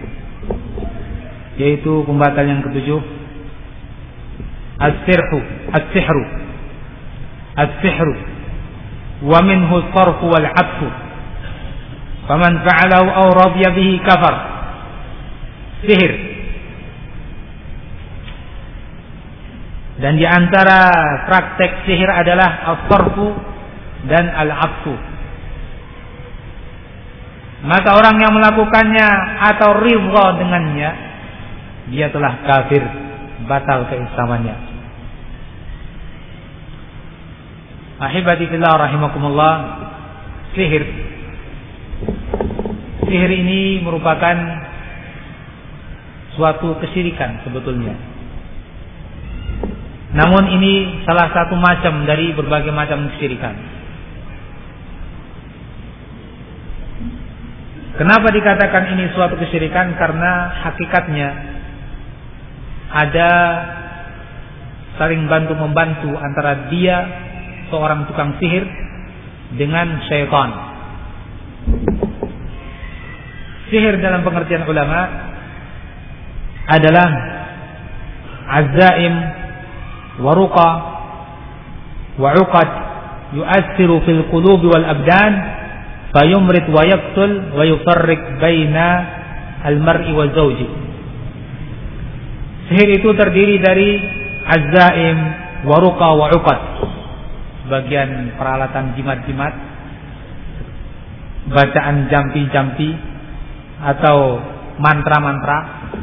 yaitu pembatal yang ketujuh, as-sirhu, as-sihru, as-sihru, wa minhu as-sarfu wal 'atfu. Faman fa'alahu aw radiya bihi kafar. Sihir. Dan di antara praktek sihir adalah as-sarfu dan al-'atfu. Maka orang yang melakukannya atau ridha dengannya, dia telah kafir, batal keislamannya. Ahibati fillah rahimakumullah. Sihir Sihir ini merupakan suatu kesyirikan sebetulnya. Namun ini salah satu macam dari berbagai macam kesyirikan. Kenapa dikatakan ini suatu kesyirikan? Karena hakikatnya ada saling bantu membantu antara dia seorang tukang sihir dengan syaitan. Sihir dalam pengertian ulama adalah azaim wa ruqa wa uqad yu'assiru fil qulubi wal abdan fayumrid wa yaqtul wa yufarriq baina al mar'i wa zawji. Sihir itu terdiri dari azaim wa ruqa wa uqad, bagian peralatan jimat-jimat, bacaan jampi-jampi atau mantra-mantra,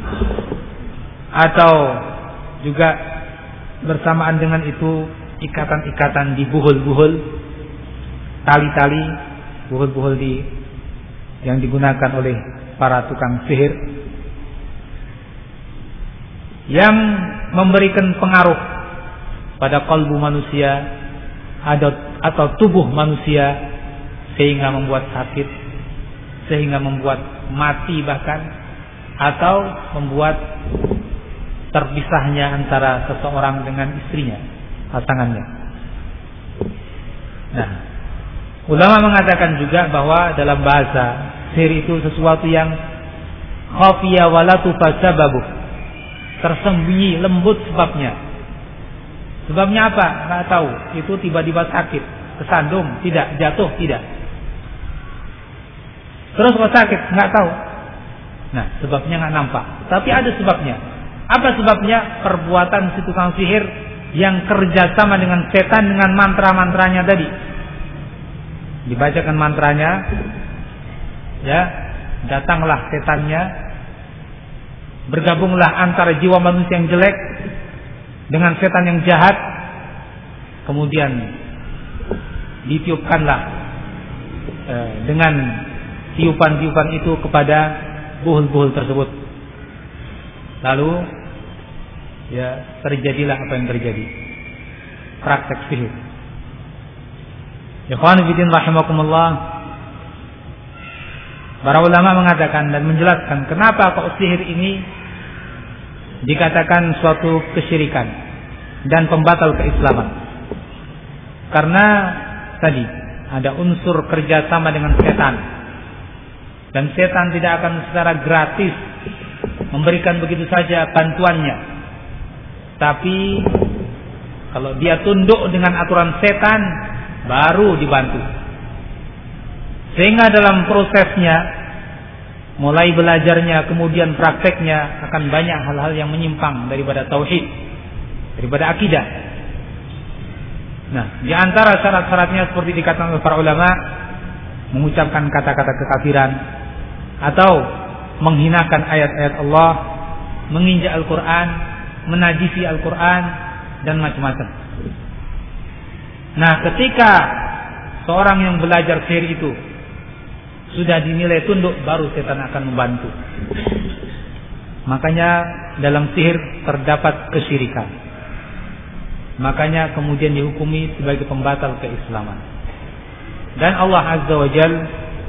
atau juga bersamaan dengan itu ikatan-ikatan di buhul-buhul, tali-tali, buhul-buhul di yang digunakan oleh para tukang sihir, yang memberikan pengaruh pada kalbu manusia atau tubuh manusia sehingga membuat sakit, sehingga membuat mati bahkan, atau membuat terpisahnya antara seseorang dengan istrinya, pasangannya. Nah, ulama mengatakan juga bahwa dalam bahasa sihir itu sesuatu yang khafiya wala tufa sababu, tersembunyi, lembut sebabnya. Sebabnya apa? Nggak tahu. Itu tiba-tiba sakit, kesandung, tidak, jatuh, tidak. Terus kok sakit? Nggak tahu. Nah, sebabnya nggak nampak. Tapi ada sebabnya. Apa sebabnya? Perbuatan si tukang sihir yang kerjasama dengan setan dengan mantra-mantranya tadi. Dibacakan mantranya, ya, datanglah setannya, bergabunglah antara jiwa manusia yang jelek dengan setan yang jahat, kemudian ditiupkanlah eh, dengan tiupan-tiupan itu kepada buhul-buhul tersebut. Lalu ya terjadilah apa yang terjadi, praktek sihir. Ikhwan fillah rahimakumullah, para ulama mengatakan dan menjelaskan kenapa kok sihir ini dikatakan suatu kesyirikan dan pembatal keislaman. Karena tadi ada unsur kerjasama dengan setan, dan setan tidak akan secara gratis memberikan begitu saja bantuannya. Tapi kalau dia tunduk dengan aturan setan, baru dibantu. Sehingga dalam prosesnya, mulai belajarnya kemudian prakteknya, akan banyak hal-hal yang menyimpang daripada tauhid, daripada akidah. Nah, di antara syarat-syaratnya seperti dikatakan oleh para ulama, mengucapkan kata-kata kekafiran atau menghinakan ayat-ayat Allah, menginjak Al-Quran, menajisi Al-Quran, dan macam-macam. Nah, ketika seorang yang belajar sihir itu sudah dinilai tunduk, baru setan akan membantu. Makanya dalam sihir terdapat kesyirikan. Makanya kemudian dihukumi sebagai pembatal keislaman. Dan Allah Azza wa Jalla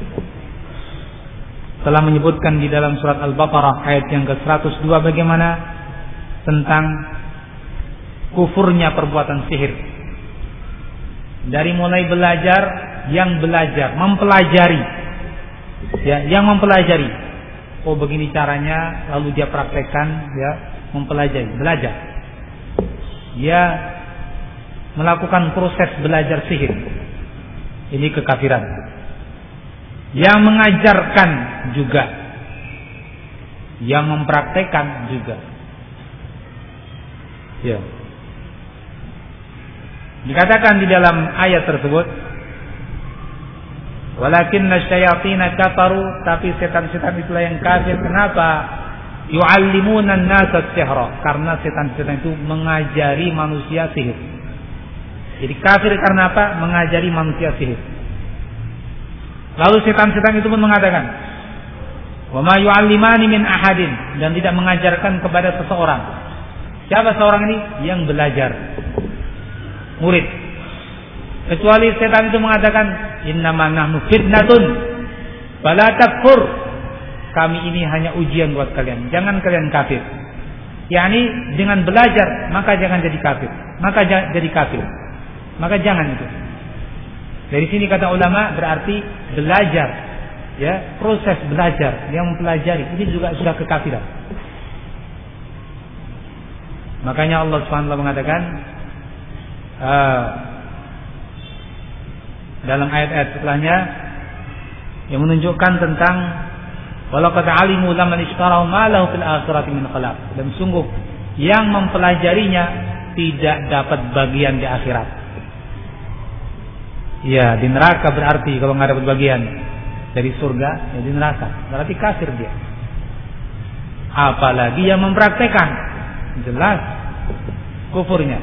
telah menyebutkan di dalam surat Al-Baqarah ayat yang ke seratus dua bagaimana tentang kufurnya perbuatan sihir. Dari mulai belajar, yang belajar, mempelajari, ya, yang mempelajari. Oh, begini caranya, lalu dia praktekkan, ya, mempelajari, belajar. Dia melakukan proses belajar sihir. Ini kekafiran. Yang mengajarkan juga, yang mempraktekkan juga. Ya. Dikatakan di dalam ayat tersebut, walakinna syayatina kafaru, tapi setan-setan itulah yang kafir. Kenapa? Yu'allimuna an-nasa as-sihra, karena setan-setan itu mengajari manusia sihir. Jadi kafir karena apa? Mengajari manusia sihir. Lalu setan-setan itu pun mengatakan, wa ma yu'allimani min ahadin, dan tidak mengajarkan kepada seseorang. Siapa seorang ini? Yang belajar, murid. Kecuali setan itu mengatakan, innama nahnu fitnatun fala takfur, kami ini hanya ujian buat kalian, jangan kalian kafir. yakni dengan belajar maka jangan jadi kafir, maka jadi kafir. Maka jangan itu. Dari sini kata ulama berarti belajar, ya, proses belajar, yang mempelajari ini juga sudah kekafiran. Makanya Allah subhanahu wa taala mengatakan uh, dalam ayat-ayat setelahnya yang menunjukkan tentang walaqad alimu laman ishtarahu ma lahu fil akhirati min khalaq, dan sungguh yang mempelajarinya tidak dapat bagian di akhirat. Ya, di neraka berarti kalau nggak dapat bagian dari surga, ya di neraka. Berarti kafir dia. Apalagi yang mempraktekkan, jelas kufurnya.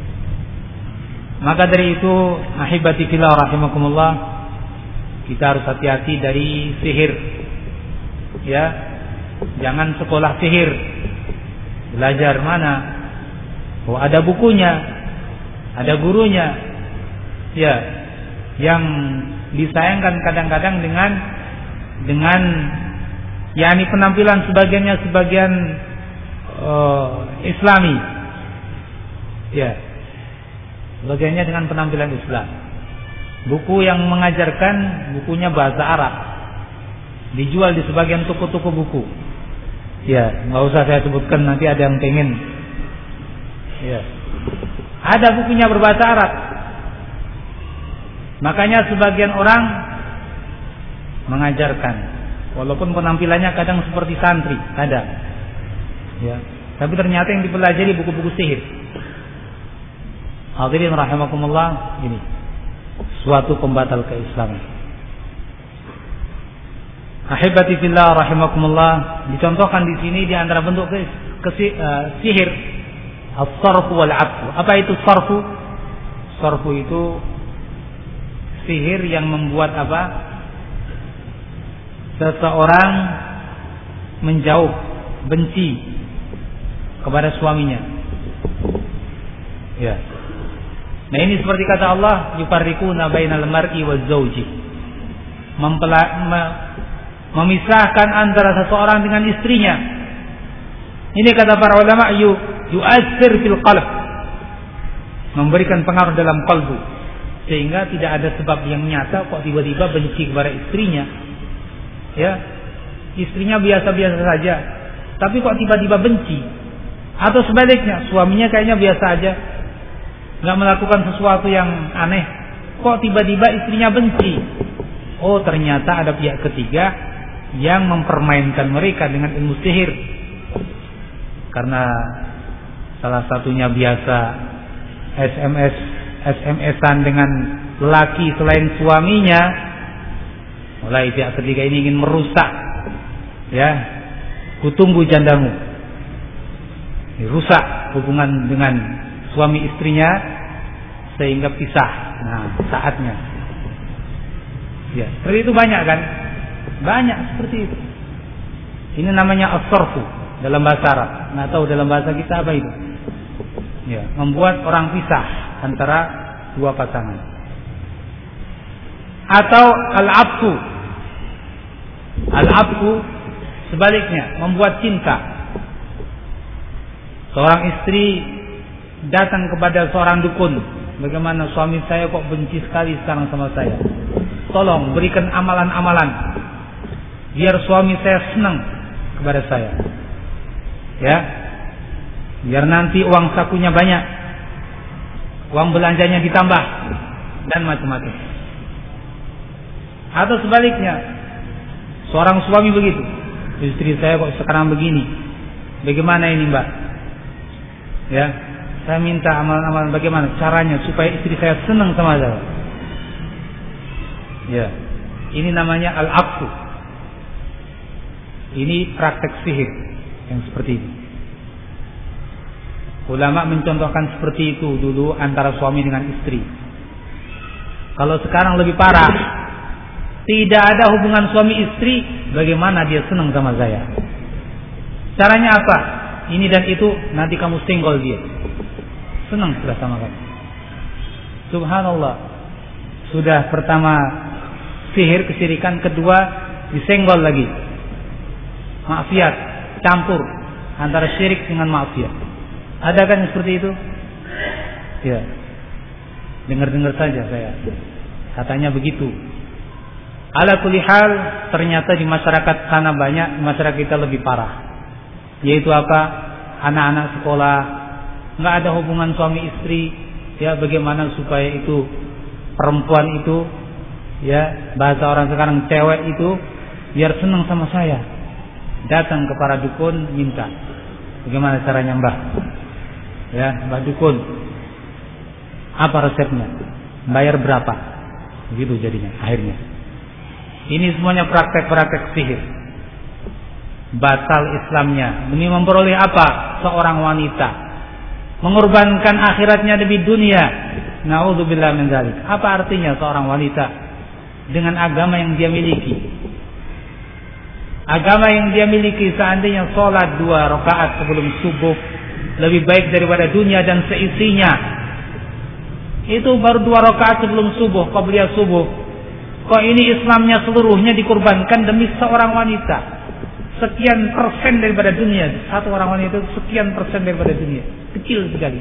Maka dari itu, ahibati fillah rahimakumullah, kita harus hati-hati dari sihir. Ya, jangan sekolah sihir. Belajar mana? Oh, ada bukunya, ada gurunya. Ya, yang disayangkan kadang-kadang dengan dengan yakni penampilan sebagiannya sebagian uh, Islami, ya, sebagiannya dengan penampilan Islam. Buku yang mengajarkan bukunya bahasa Arab dijual di sebagian toko-toko buku. Ya, nggak usah saya sebutkan, nanti ada yang pengen. Ya, ada bukunya berbahasa Arab. Makanya sebagian orang mengajarkan, walaupun penampilannya kadang seperti santri, kadang, ya, tapi ternyata yang dipelajari buku-buku sihir. Hadirin rahimakumullah, ini suatu pembatal keislaman. Ahibati fillah rahimakumullah, dicontohkan di sini di antara bentuk ke, ke, uh, sihir as-sarfu wal 'atfu. Apa itu sarfu? Sarfu itu sihir yang membuat apa? Seseorang menjauh, benci kepada suaminya. Ya. Nah, ini seperti kata Allah, yufarriquna bainal mar'i waz zauji. Mempela- me- memisahkan antara seseorang dengan istrinya. Ini kata para ulama, yu yu'assir fil qalb. Memberikan pengaruh dalam kalbu. Sehingga tidak ada sebab yang nyata kok tiba-tiba benci kepada istrinya. Ya, istrinya biasa-biasa saja, tapi kok tiba-tiba benci. Atau sebaliknya, suaminya kayaknya biasa aja, nggak melakukan sesuatu yang aneh, kok tiba-tiba istrinya benci. Oh, ternyata ada pihak ketiga yang mempermainkan mereka dengan ilmu sihir. Karena salah satunya biasa S M S S M S-an dengan laki selain suaminya, mulai pihak ketiga ini ingin merusak, ya, kutunggu jandamu, rusak hubungan dengan suami istrinya sehingga pisah. Nah, saatnya, ya, seperti itu banyak kan, banyak seperti itu. Ini namanya as-sarfu dalam bahasa Arab. Nggak tahu dalam bahasa kita apa itu? Ya, membuat orang pisah antara dua pasangan. Atau al-'atfu. Al-'atfu sebaliknya, membuat cinta. Seorang istri datang kepada seorang dukun, bagaimana suami saya kok benci sekali sekarang sama saya. Tolong berikan amalan-amalan biar suami saya senang kepada saya. Ya. Biar nanti uang sakunya banyak, uang belanjanya ditambah, dan macam-macam. Atau sebaliknya, seorang suami begitu, istri saya kok sekarang begini, bagaimana ini mbak? Ya, saya minta amalan-amalan bagaimana caranya supaya istri saya senang sama saya. Ya, ini namanya al-'atfu. Ini praktek sihir yang seperti ini. Ulama mencontohkan seperti itu dulu antara suami dengan istri. Kalau sekarang lebih parah, tidak ada hubungan suami istri, bagaimana dia senang sama saya? Caranya apa? Ini dan itu, nanti kamu senggol dia. Senang sudah sama kamu. Subhanallah. Sudah pertama sihir, kesyirikan, kedua disenggol lagi. Maksiat, campur. antara syirik dengan maksiat. Ada kan yang seperti itu? Ya. Dengar-dengar saja saya. Katanya begitu. Ala kulli hal, ternyata di masyarakat sana banyak, masyarakat kita lebih parah. Yaitu apa? Anak-anak sekolah, nggak ada hubungan suami istri. Ya, bagaimana supaya itu perempuan itu, ya bahasa orang sekarang cewek itu, biar senang sama saya. Datang ke para dukun minta. Bagaimana caranya mbah? Ya, mbah dukun. Apa resepnya? Bayar berapa? Begitu jadinya akhirnya. Ini semuanya praktek-praktek sihir. Batal Islamnya. Demi memperoleh apa? Seorang wanita mengorbankan akhiratnya demi dunia. Na'udzubillah min dzalik. Apa artinya seorang wanita dengan agama yang dia miliki? Agama yang dia miliki, seandainya sholat dua rakaat sebelum subuh lebih baik daripada dunia dan seisinya. Itu baru dua rakaat sebelum subuh, qabliyah subuh. Kok ini Islamnya seluruhnya dikorbankan demi seorang wanita? Sekian persen daripada dunia. Satu orang wanita itu sekian persen daripada dunia. Kecil sekali.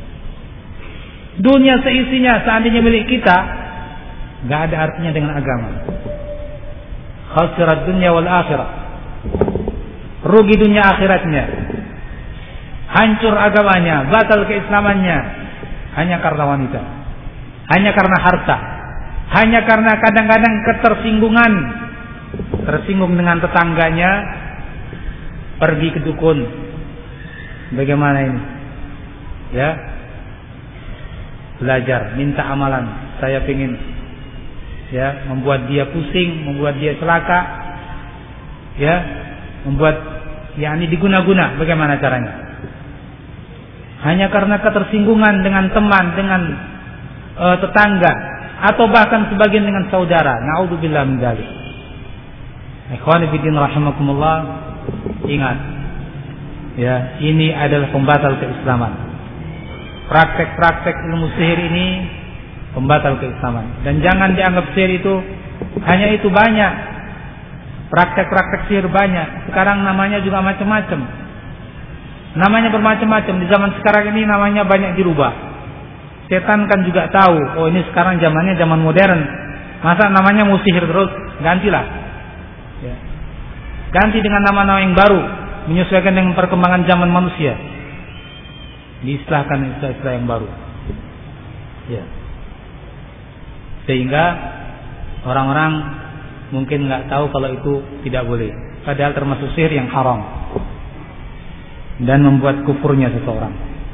Dunia seisinya seandainya milik kita, gak ada artinya dengan agama. Khasirat dunia wal akhirah. Rugi dunia akhiratnya. Hancur agamanya, batal keislamannya, hanya karena wanita, hanya karena harta, hanya karena kadang-kadang ketersinggungan, tersinggung dengan tetangganya, pergi ke dukun. Bagaimana ini? Ya, belajar, minta amalan. Saya ingin, ya, membuat dia pusing, membuat dia celaka, ya, membuat, yakni diguna-guna. Bagaimana caranya? Hanya karena ketersinggungan dengan teman, dengan uh, tetangga, atau bahkan sebagian dengan saudara. Na'udzubillah min dzalik. Ikhwani fillah rahimakumullah, ingat, ya, ini adalah pembatal keislaman. Praktek-praktek ilmu sihir ini pembatal keislaman. Dan jangan dianggap sihir itu hanya itu, banyak praktek-praktek sihir banyak. Sekarang namanya juga macam-macam. Namanya bermacam-macam. Di zaman sekarang ini namanya banyak dirubah. Setan kan juga tahu, oh ini sekarang zamannya zaman modern. Masa namanya mau sihir terus? Gantilah. Ya. Ganti dengan nama-nama yang baru, menyesuaikan dengan perkembangan zaman manusia. Diistilahkan istilah-istilah yang baru. Ya. Sehingga orang-orang mungkin nggak tahu kalau itu tidak boleh. Padahal termasuk sihir yang haram dan membuat kufurnya seseorang.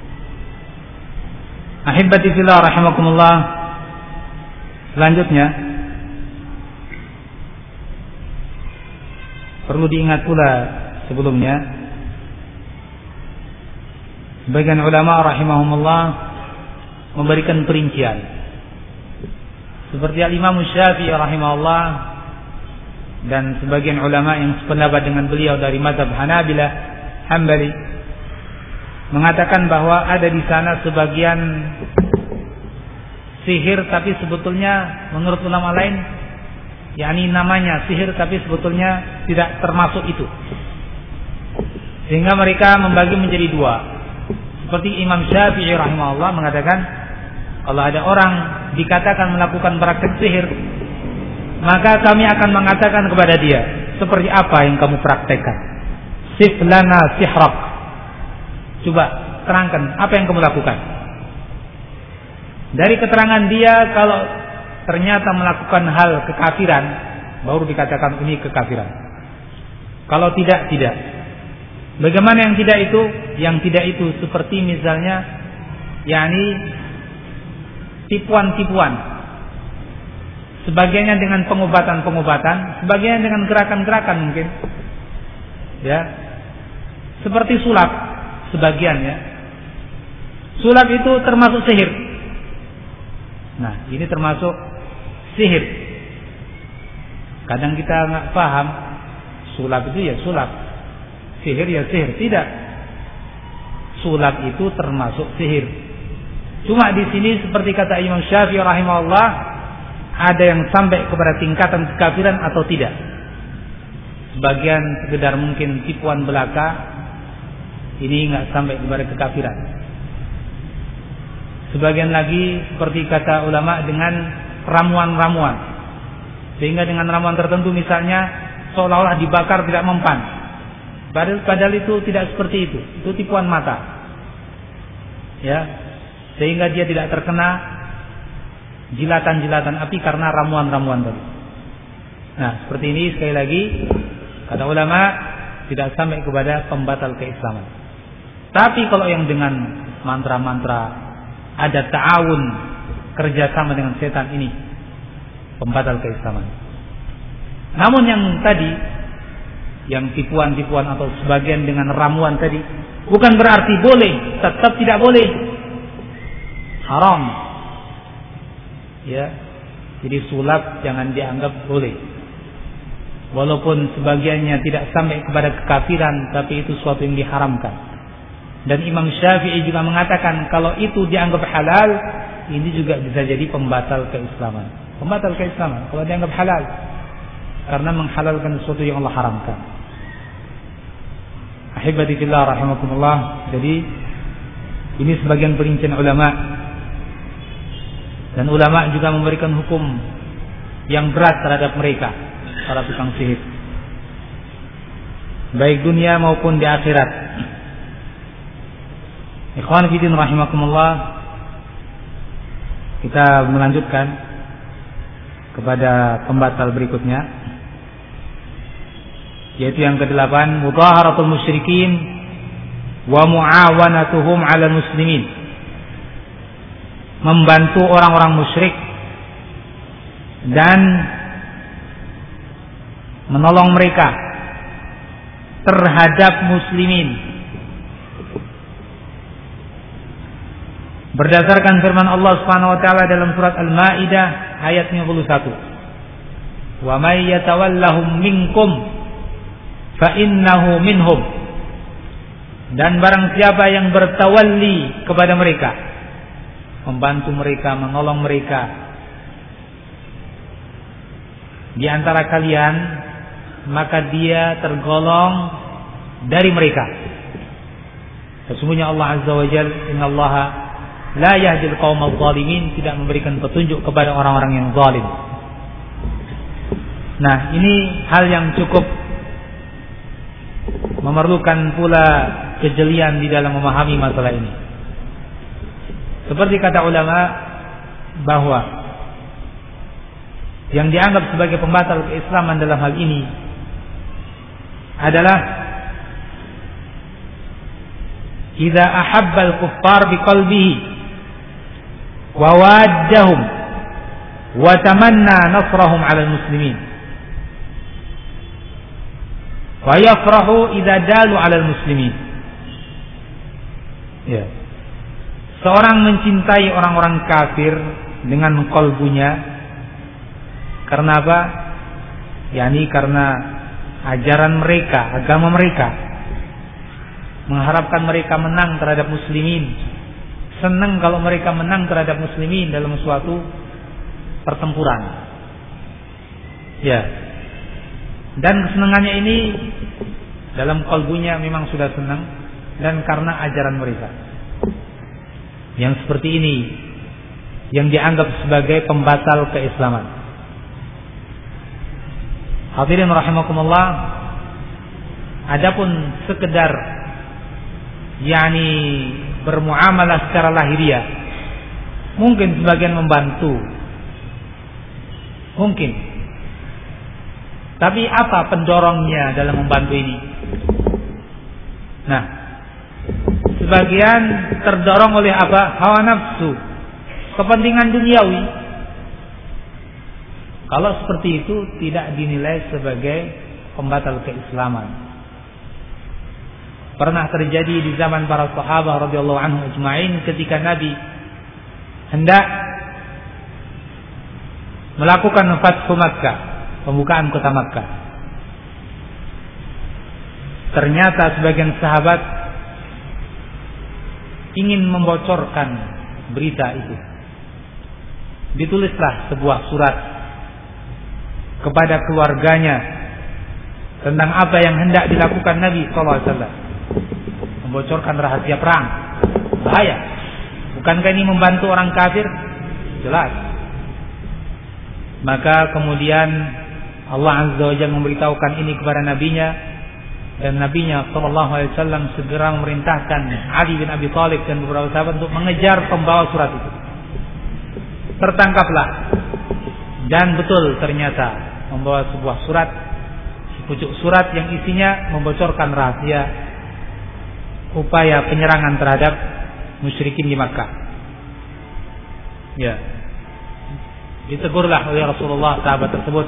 Ahibbati fillah rahimakumullah. Selanjutnya perlu diingat pula sebelumnya, sebagian ulama rahimahumullah memberikan perincian. Seperti Al-Imam Syafi'i rahimahullah dan sebagian ulama yang sependapat dengan beliau dari mazhab Hanabilah, Hambali, mengatakan bahwa ada di sana sebagian sihir tapi sebetulnya menurut ulama lain, yakni namanya sihir tapi sebetulnya tidak termasuk itu. Sehingga mereka membagi menjadi dua. Seperti Imam Syafi'i rahimahullah mengatakan, kalau ada orang dikatakan melakukan praktek sihir, maka kami akan mengatakan kepada dia, seperti apa yang kamu praktekkan? Sif lana sihrak. Coba terangkan apa yang kamu lakukan. Dari keterangan dia, kalau ternyata melakukan hal kekafiran, baru dikatakan ini kekafiran. Kalau tidak, tidak. Bagaimana yang tidak itu? Yang tidak itu seperti misalnya, yakni tipuan-tipuan. Sebagiannya dengan pengobatan-pengobatan, sebagiannya dengan gerakan-gerakan mungkin. Ya. Seperti sulap. Sebagian, ya. Sulap itu termasuk sihir. Nah, ini termasuk sihir. Kadang kita nggak paham, sulap itu ya sulap, sihir ya sihir. Tidak. Sulap itu termasuk sihir. Cuma di sini seperti kata Imam Syafi'i rahimahullah, ada yang sampai kepada tingkatan kekafiran atau tidak. Sebagian sekedar mungkin tipuan belaka, ini nggak sampai kepada kekafiran. Sebagian lagi seperti kata ulama dengan ramuan-ramuan, sehingga dengan ramuan tertentu misalnya seolah-olah dibakar tidak mempan. Padahal, padahal itu tidak seperti itu. Itu tipuan mata. Ya, sehingga dia tidak terkena jilatan-jilatan api karena ramuan-ramuan tadi. Nah, seperti ini sekali lagi kata ulama tidak sampai kepada pembatal keislaman. Tapi kalau yang dengan mantra-mantra ada ta'awun, kerjasama dengan setan, ini pembatal keislaman. Namun yang tadi, yang tipuan-tipuan atau sebagian dengan ramuan tadi, bukan berarti boleh, tetap tidak boleh, haram. Ya, jadi sulap jangan dianggap boleh. Walaupun sebagiannya tidak sampai kepada kekafiran, tapi itu suatu yang diharamkan. Dan Imam Syafi'i juga mengatakan kalau itu dianggap halal, ini juga bisa jadi pembatal keislaman. Pembatal keislaman kalau dianggap halal, karena menghalalkan sesuatu yang Allah haramkan. Ahibati fillah rahimakumullah. Jadi ini sebagian perincian ulama, dan ulama juga memberikan hukum yang berat terhadap mereka, para tukang sihir, baik dunia maupun di akhirat. Ikhwan fillah rahimakumullah, kita melanjutkan kepada pembatal berikutnya, yaitu yang kedelapan, mudaharatul musyrikin wa muawanatuhum 'ala muslimin. Membantu orang-orang musyrik dan menolong mereka terhadap muslimin. Berdasarkan firman Allah Subhanahu wa taala dalam surat Al-Maidah ayat lima puluh satu. Wa may yatawallahum minkum fa innahu minhum. Dan barang siapa yang bertawalli kepada mereka, membantu mereka, menolong mereka di antara kalian, maka dia tergolong dari mereka. Sesungguhnya Allah Azza wa Jalla, innallaha la yahdil qaumal zalimin, tidak memberikan petunjuk kepada orang-orang yang zalim. Nah, ini hal yang cukup memerlukan pula kejelian di dalam memahami masalah ini. Seperti kata ulama bahwa yang dianggap sebagai pembatal keislaman dalam hal ini adalah idza ahabbal kuffar biqalbihi wa waddahum wa tamanna nasrahum 'ala muslimin wa yafrahu idza dalu 'ala muslimin. Ya. Seorang mencintai orang-orang kafir dengan qalbunya karena apa? yakni karena ajaran mereka, agama mereka, mengharapkan mereka menang terhadap muslimin. Senang kalau mereka menang terhadap muslimin dalam suatu pertempuran. Ya. Dan kesenangannya ini dalam kalbunya memang sudah senang, dan karena ajaran mereka. Yang seperti ini yang dianggap sebagai pembatal keislaman. Hadirin rahimakumullah, adapun sekedar yakni bermuamalah secara lahiriah, mungkin sebagian membantu, mungkin. Tapi apa pendorongnya dalam membantu ini? Nah, sebagian terdorong oleh apa? Hawa nafsu, kepentingan duniawi. Kalau seperti itu tidak dinilai sebagai pembatal keislaman. Pernah terjadi di zaman para sahabat radhiyallahu anhum ajma'in ketika Nabi hendak melakukan Fathu Makkah, pembukaan kota Makkah. Ternyata sebagian sahabat ingin membocorkan berita itu. Ditulislah sebuah surat kepada keluarganya tentang apa yang hendak dilakukan Nabi sallallahu alaihi wasallam, membocorkan rahasia perang. Bahaya. Bukankah ini membantu orang kafir? Jelas. Maka kemudian Allah Azza wa Jalla memberitahukan ini kepada nabinya, dan nabinya sallallahu alaihi wasallam segera memerintahkan Ali bin Abi Thalib dan beberapa sahabat untuk mengejar pembawa surat itu. Tertangkaplah, dan betul ternyata membawa sebuah surat, sepucuk surat yang isinya membocorkan rahasia upaya penyerangan terhadap musyrikin di Makkah. Ya, ditegurlah oleh Rasulullah sahabat tersebut.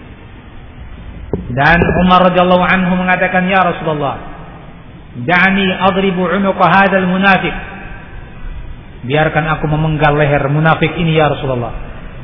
Dan Umar radhiyallahu anhu mengatakan, ya Rasulullah, da'ani adribu unuqa hadzal munafiq. Biarkan aku memenggal leher munafik ini ya Rasulullah.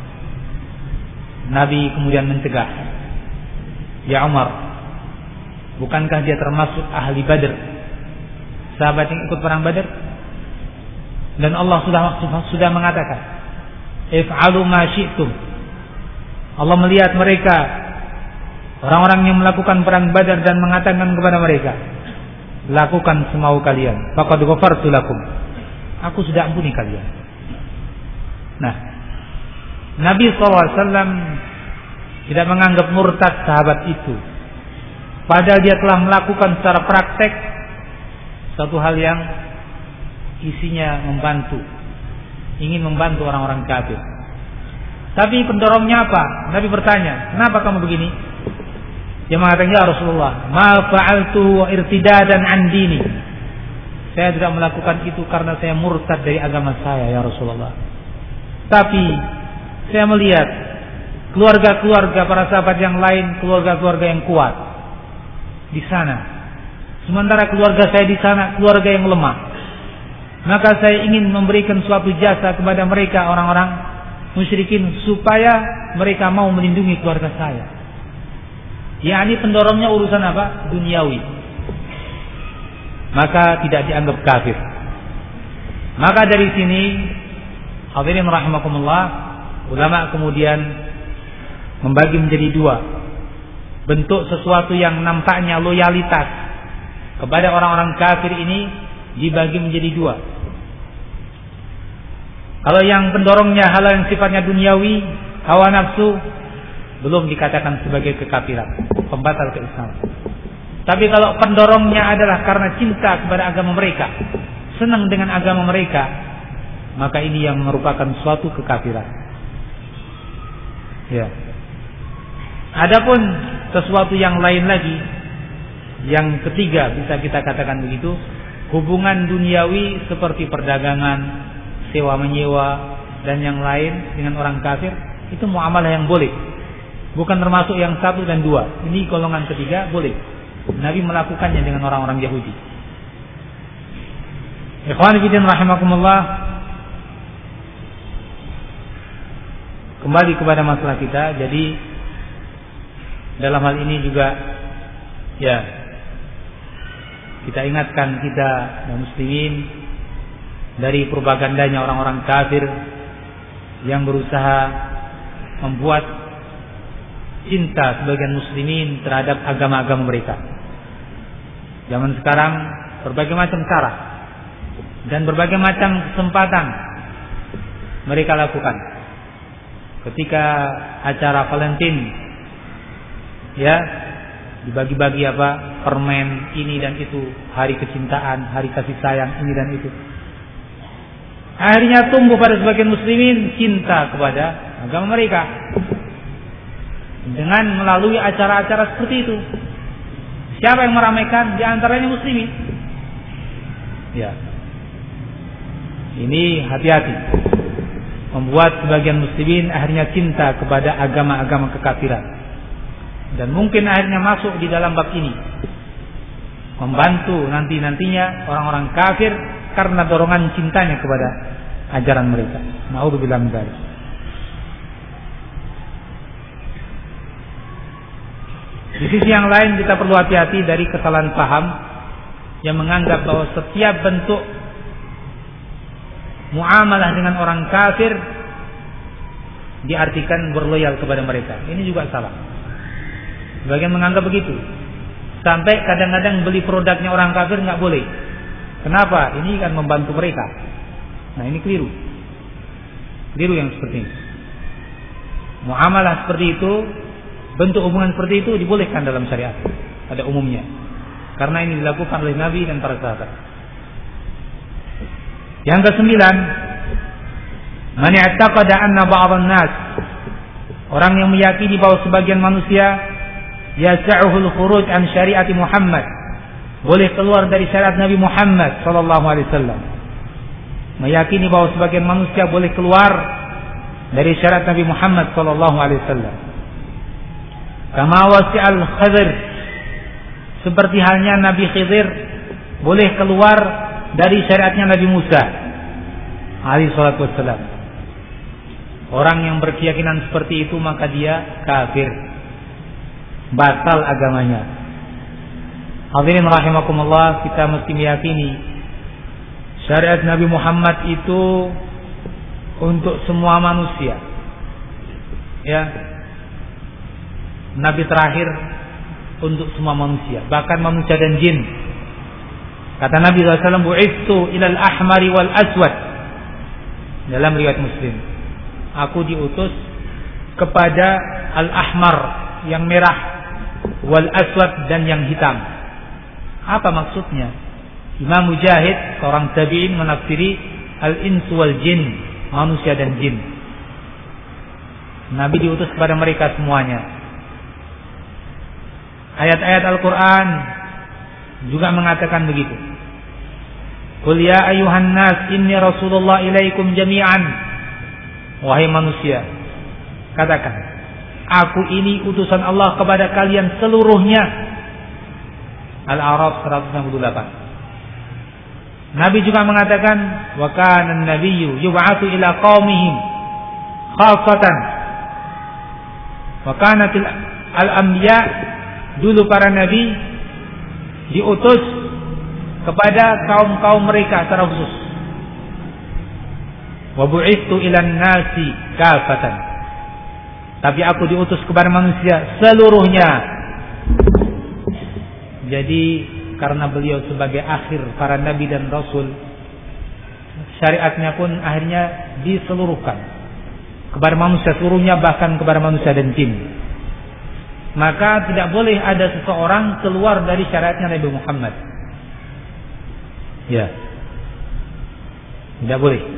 Nabi kemudian mencegah. Ya Umar, bukankah dia termasuk ahli Badr, sahabat yang ikut perang Badr? Dan Allah sudah sudah mengatakan, if'alu ma syi'tum. Allah melihat mereka, orang-orang yang melakukan perang Badar, dan mengatakan kepada mereka, lakukan semau kalian, faqad ghafartu lakum. Aku sudah ampuni kalian. Nah, Nabi shallallahu alaihi wasallam tidak menganggap murtad sahabat itu, padahal dia telah melakukan secara praktek satu hal yang isinya membantu, ingin membantu orang-orang kafir. Tapi pendorongnya apa? Nabi bertanya, kenapa kamu begini? Dia mengatakan, ya Rasulullah, ma fa'altu irtidadan an dini. Saya tidak melakukan itu karena saya murtad dari agama saya, ya Rasulullah. Tapi saya melihat keluarga-keluarga para sahabat yang lain, keluarga-keluarga yang kuat di sana, sementara keluarga saya di sana keluarga yang lemah. Maka saya ingin memberikan suatu jasa kepada mereka, orang-orang musyrikin, supaya mereka mau melindungi keluarga saya. yakni pendorongnya urusan apa? Duniawi. Maka tidak dianggap kafir. Maka dari sini, hadirin rahimakumullah, ulama kemudian membagi menjadi dua. Bentuk sesuatu yang nampaknya loyalitas kepada orang-orang kafir ini dibagi menjadi dua. Kalau yang pendorongnya hal yang sifatnya duniawi, hawa nafsu, belum dikatakan sebagai kekafiran, pembatal keislaman. Tapi kalau pendorongnya adalah karena cinta kepada agama mereka, senang dengan agama mereka, maka ini yang merupakan suatu kekafiran. Ya. Adapun sesuatu yang lain lagi, yang ketiga bisa kita katakan begitu, hubungan duniawi seperti perdagangan, sewa menyewa dan yang lain dengan orang kafir, itu muamalah yang boleh. Bukan termasuk yang satu dan dua. Ini golongan ketiga boleh. Nabi melakukannya dengan orang-orang Yahudi. Ikhwan fillah rahimakumullah. Kembali kepada masalah kita. Jadi dalam hal ini juga ya kita ingatkan kita dan muslimin dari propagandanya orang-orang kafir yang berusaha membuat cinta sebagian muslimin terhadap agama-agama mereka. Zaman sekarang berbagai macam cara dan berbagai macam kesempatan mereka lakukan. Ketika acara Valentine, ya, dibagi-bagi apa, permen ini dan itu, hari kecintaan, hari kasih sayang ini dan itu. Akhirnya tumbuh pada sebagian muslimin cinta kepada agama mereka dengan melalui acara-acara seperti itu. Siapa yang meramaikan? Di antaranya muslimin. Ya. Ini hati-hati. Membuat sebagian muslimin akhirnya cinta kepada agama-agama kekafiran. Dan mungkin akhirnya masuk di dalam bab ini. Membantu nanti-nantinya orang-orang kafir karena dorongan cintanya kepada ajaran mereka. Na'udzubillah min dzalik. Di sisi yang lain kita perlu hati-hati dari kesalahan paham yang menganggap bahwa setiap bentuk muamalah dengan orang kafir diartikan berloyal kepada mereka. Ini juga salah. Sebagian menganggap begitu. Sampai kadang-kadang beli produknya orang kafir nggak boleh. Kenapa? Ini kan membantu mereka. Nah, ini keliru. Keliru yang seperti ini. Muamalah seperti itu, bentuk hubungan seperti itu dibolehkan dalam syariat. Ada umumnya. Karena ini dilakukan oleh Nabi dan para sahabat. Yang kesembilan, man i'taqada anna ba'dhan nas, orang yang meyakini bahwa sebagian manusia yas'uhul khuruj an syariati Muhammad, boleh keluar dari syariat Nabi Muhammad sallallahu alaihi wasallam. Meyakini bahwa sebagian manusia boleh keluar dari syariat Nabi Muhammad sallallahu alaihi wasallam. Kama wasi'al Khidir, seperti halnya Nabi Khidir boleh keluar dari syariatnya Nabi Musa alaihi salatu wassalam. Orang yang berkeyakinan seperti itu maka dia kafir, batal agamanya. Hadirin rahimakumullah, kita mesti meyakini syariat Nabi Muhammad itu untuk semua manusia. Ya. Nabi terakhir untuk semua manusia, bahkan manusia dan jin. Kata Nabi sallallahu alaihi wasallam, "Bu'itsu ilal ahmari wal aswad." Dalam riwayat Muslim, aku diutus kepada al-ahmar yang merah, wal aswad dan yang hitam. Apa maksudnya? Imam Mujahid, seorang tabi'in, menafsiri al-insu wal jin, manusia dan jin. Nabi diutus kepada mereka semuanya. Ayat-ayat Al-Quran juga mengatakan begitu. Qul ya ayuhan nas inni rasulullah ilaikum jami'an. Wahai manusia, katakan, aku ini utusan Allah kepada kalian seluruhnya. Al-A'raf seratus enam puluh delapan. Nabi juga mengatakan, wa kana an-nabiyyu yub'atsu ila qaumihim khassatan. Wa kanatil al-anbiya, dulu para nabi diutus kepada kaum-kaum mereka secara khusus. Wa bu'itsu ilan nasi kafatan. Tapi aku diutus kepada manusia seluruhnya. Jadi karena beliau sebagai akhir para nabi dan rasul, syariatnya pun akhirnya diseluruhkan kepada manusia seluruhnya, bahkan kepada manusia dan jin. Maka tidak boleh ada seseorang keluar dari syariatnya Nabi Muhammad. Ya, tidak boleh.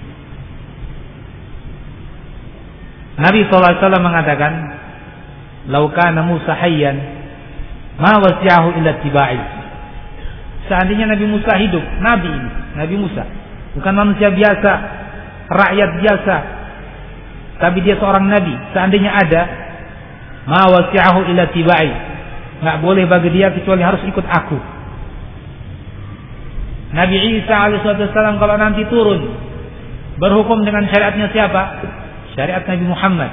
Nabi sallallahu alaihi wasallam mengatakan, "Lau kana Musa hayyan, ma wasi'ahu illa tiba'i." Seandainya Nabi Musa hidup, Nabi ini, Nabi Musa, bukan manusia biasa, rakyat biasa, tapi dia seorang Nabi. Seandainya ada, ma wasi'ahu illa tiba'i, enggak boleh bagi dia kecuali harus ikut aku. Nabi Isa alaihissalam kalau nanti turun berhukum dengan syariatnya siapa? Syariat Nabi Muhammad.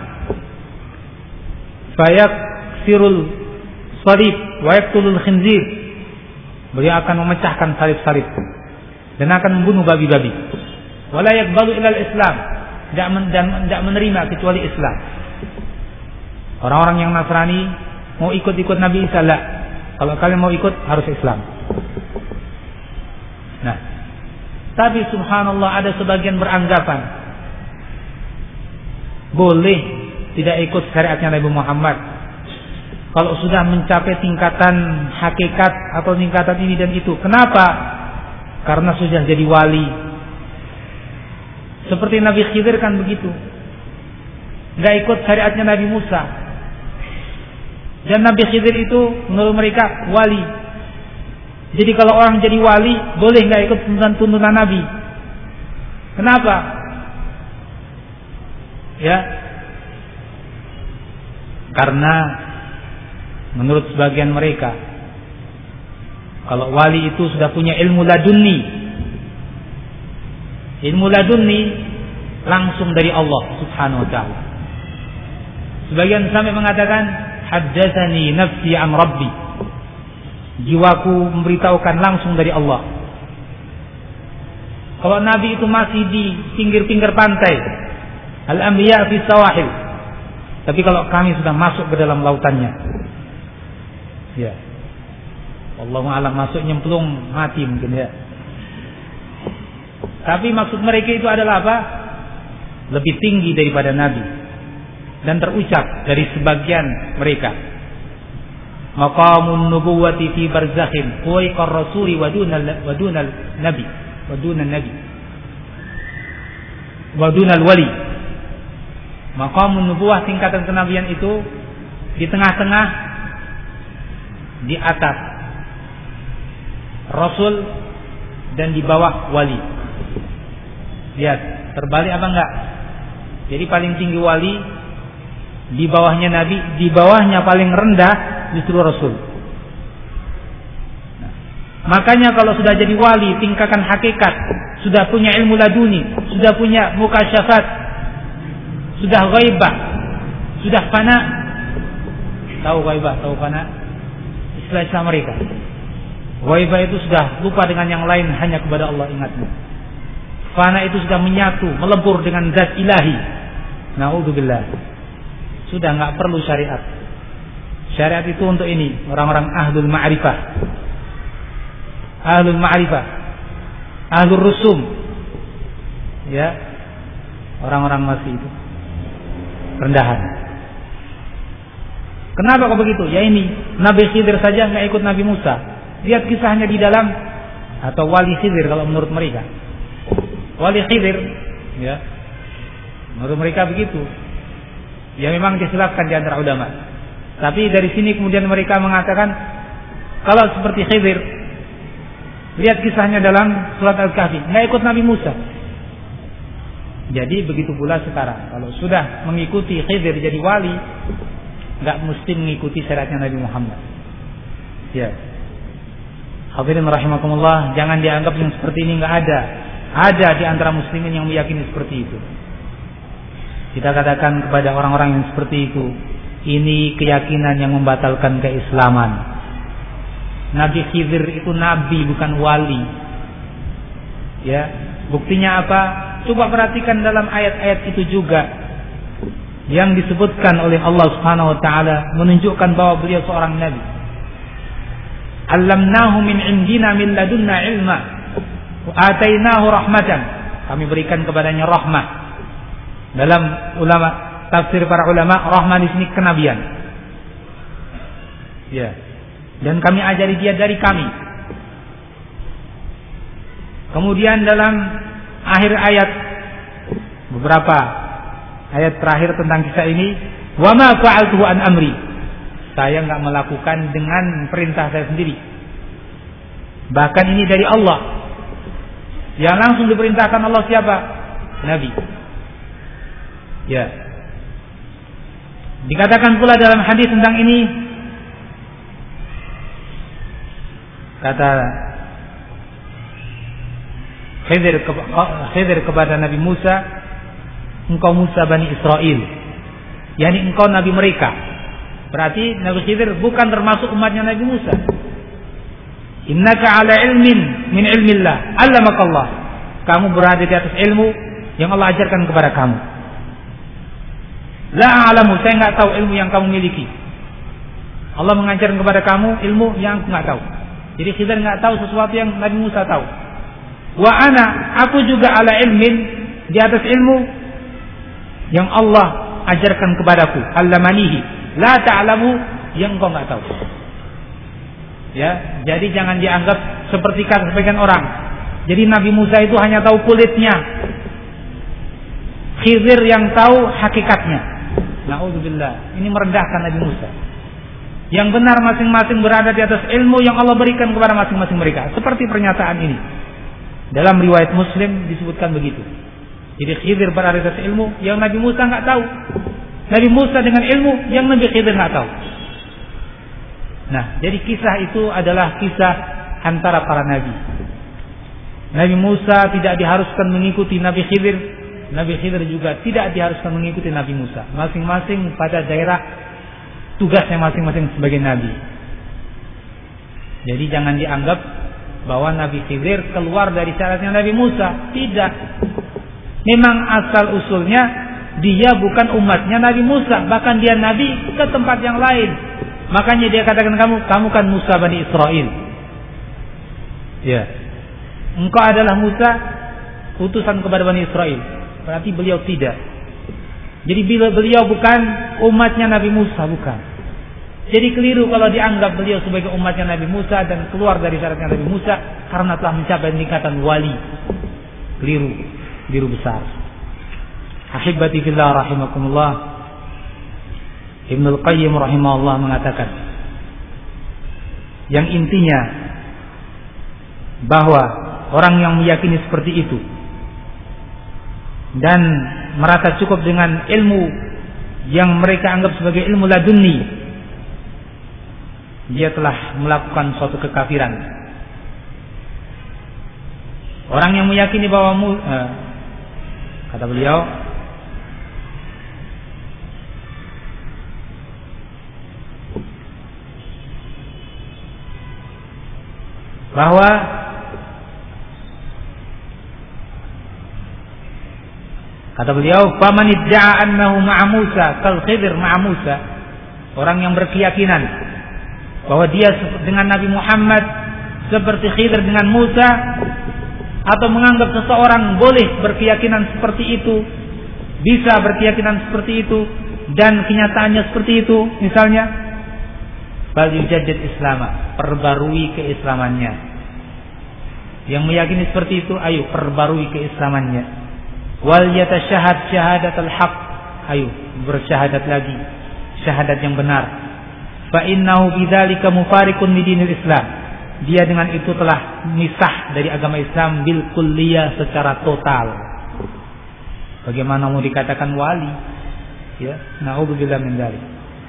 Fayaksirul salib wa yaqtulul khinzir. Beliau akan memecahkan salib-salib dan akan membunuh babi-babi. Wala yaqbalu ilal Islam, tidak men, tidak menerima kecuali Islam. Orang-orang yang Nasrani mau ikut-ikut Nabi Isa, lah. Kalau kalian mau ikut harus Islam. Nah, tapi subhanallah ada sebagian beranggapan boleh tidak ikut syariatnya Nabi Muhammad kalau sudah mencapai tingkatan hakikat atau tingkatan ini dan itu. Kenapa? Karena sudah jadi wali. Seperti Nabi Khidir kan begitu, nggak ikut syariatnya Nabi Musa. Dan Nabi Khidir itu menurut mereka wali. Jadi kalau orang jadi wali, boleh nggak ikut tuntunan Nabi? Kenapa? Ya, karena menurut sebagian mereka, kalau wali itu sudah punya ilmu ladunni, ilmu ladunni langsung dari Allah Subhanahu Wa Taala. Sebagian sampai mengatakan, haddatsani nafsi an Rabbi, jiwaku memberitahukan langsung dari Allah. Kalau Nabi itu masih di pinggir-pinggir pantai, al-anbiya fi sawahil, tapi kalau kami sudah masuk ke dalam lautannya, ya, Allahu a'lam, masuk nyemplung mati mungkin ya. Tapi maksud mereka itu adalah apa? Lebih tinggi daripada Nabi. Dan terucap dari sebagian mereka. Maqamun nubuwati fi barzakhin fuiqar rasuli wa dunal wa dunal nabi wa dunal nabi wa dunal wali. Maqamun nubuwah, tingkatan kenabian itu di tengah-tengah, di atas rasul dan di bawah wali. Lihat, terbalik apa enggak? Jadi paling tinggi wali, di bawahnya nabi, di bawahnya paling rendah justru rasul. Nah, makanya kalau sudah jadi wali, tingkatan hakikat, sudah punya ilmu laduni, sudah punya mukasyafat, sudah ghaibah, sudah fana. Tahu ghaibah, tahu fana? Istilah-istilah mereka. Ghaibah itu sudah lupa dengan yang lain, hanya kepada Allah ingatnya. Fana itu sudah menyatu, melebur dengan zat ilahi. Na'udzubillah. Sudah enggak perlu syariat. Syariat itu untuk ini, orang-orang ahlul ma'rifah. Ahlul ma'rifah. Ahlul rusum. Ya. Orang-orang masih itu rendahan. Kenapa kok begitu? Ya ini, Nabi Khidir saja enggak ikut Nabi Musa. Lihat kisahnya di dalam, atau wali Khidir kalau menurut mereka. Wali Khidir, ya, menurut mereka begitu. Ya memang disilapkan di antara ulama. Tapi dari sini kemudian mereka mengatakan kalau seperti Khidir, lihat kisahnya dalam surat Al-Kahfi, nggak ikut Nabi Musa. Jadi begitu pula sekarang, kalau sudah mengikuti Khidir jadi wali, nggak mesti mengikuti syariatnya Nabi Muhammad. Ya, hadirin rahimakumullah, jangan dianggap yang seperti ini nggak ada. Ada di antara muslimin yang meyakini seperti itu. Kita katakan kepada orang-orang yang seperti itu, ini keyakinan yang membatalkan keislaman. Nabi Khidir itu nabi bukan wali. Ya, buktinya apa? Coba perhatikan dalam ayat-ayat itu juga yang disebutkan oleh Allah Subhanahu wa taala menunjukkan bahwa beliau seorang nabi. Allamnahu min indina min ladunna ilma. Atainahu rahmatan, kami berikan kepadanya rahmah. Dalam ulama tafsir para ulama, rahmah di sini kenabian. Ya. Dan kami ajari dia dari kami. Kemudian dalam akhir ayat, beberapa ayat terakhir tentang kisah ini, wa ma fa'altuhu an amri. Saya enggak melakukan dengan perintah saya sendiri. Bahkan ini dari Allah. Yang langsung diperintahkan Allah siapa? Nabi. Ya. Dikatakan pula dalam hadis tentang ini, kata Khidir, Khidir kepada Nabi Musa, engkau Musa Bani Israel, yakni engkau Nabi mereka. Berarti Nabi Khidir bukan termasuk umatnya Nabi Musa. Innaka ala ilmin min ilmillah, allamakallah. Kamu berada di atas ilmu yang Allah ajarkan kepada kamu. La a'lamu, saya enggak tahu ilmu yang kamu miliki. Allah mengajarkan kepada kamu ilmu yang aku enggak tahu. Jadi Khidir enggak tahu sesuatu yang Nabi Musa tahu. Wa ana, aku juga ala ilmin, di atas ilmu yang Allah ajarkan kepadaku. Allamanihi, la ta'lamu, yang engkau enggak tahu. Ya, jadi jangan dianggap seperti kata sebagian orang. Jadi Nabi Musa itu hanya tahu kulitnya. Khidir yang tahu hakikatnya. Na'udzubillah. Ini merendahkan Nabi Musa. Yang benar masing-masing berada di atas ilmu yang Allah berikan kepada masing-masing mereka. Seperti pernyataan ini. Dalam riwayat Muslim disebutkan begitu. Jadi Khidir berada di atas ilmu yang Nabi Musa enggak tahu. Nabi Musa dengan ilmu yang Nabi Khidir enggak tahu. Nah, jadi kisah itu adalah kisah antara para nabi. Nabi Musa tidak diharuskan mengikuti Nabi Khidir, Nabi Khidir juga tidak diharuskan mengikuti Nabi Musa. Masing-masing pada daerah tugasnya masing-masing sebagai nabi. Jadi jangan dianggap bahwa Nabi Khidir keluar dari syaratnya Nabi Musa. Tidak. Memang asal usulnya dia bukan umatnya Nabi Musa, bahkan dia nabi ke tempat yang lain. Makanya dia katakan kamu, kamu kan Musa Bani Israel. Ya. Engkau adalah Musa utusan kepada Bani Israel. Berarti beliau tidak. Jadi beliau bukan umatnya Nabi Musa, bukan. Jadi keliru kalau dianggap beliau sebagai umatnya Nabi Musa dan keluar dari syaratnya Nabi Musa karena telah mencapai tingkatan wali. Keliru, keliru besar. Ahibati fillah rahimakumullah. Ibnu Al-Qayyim rahimahullah mengatakan yang intinya bahwa orang yang meyakini seperti itu dan merasa cukup dengan ilmu yang mereka anggap sebagai ilmu laduni, dia telah melakukan suatu kekafiran. Orang yang meyakini bahwa eh, kata beliau bahwa kata beliau, "Faman idda'a annahu ma'a Musa kal Khidir ma'a Musa." Orang yang berkeyakinan bahwa dia dengan Nabi Muhammad seperti Khidir dengan Musa, atau menganggap seseorang boleh berkeyakinan seperti itu, bisa berkeyakinan seperti itu dan kenyataannya seperti itu, misalnya, bal yujaddid Islama, perbarui keislamannya. Yang meyakini seperti itu, ayo perbarui keislamannya. Wal yatashahad syahadatul haq, ayo bersyahadat lagi, syahadat yang benar. Fa innahu bidzalika mufariqun lidinil Islam. Dia dengan itu telah misah dari agama Islam bil kulliyah, secara total. Bagaimana mau dikatakan wali? Ya, na'udzubillah min dzalik.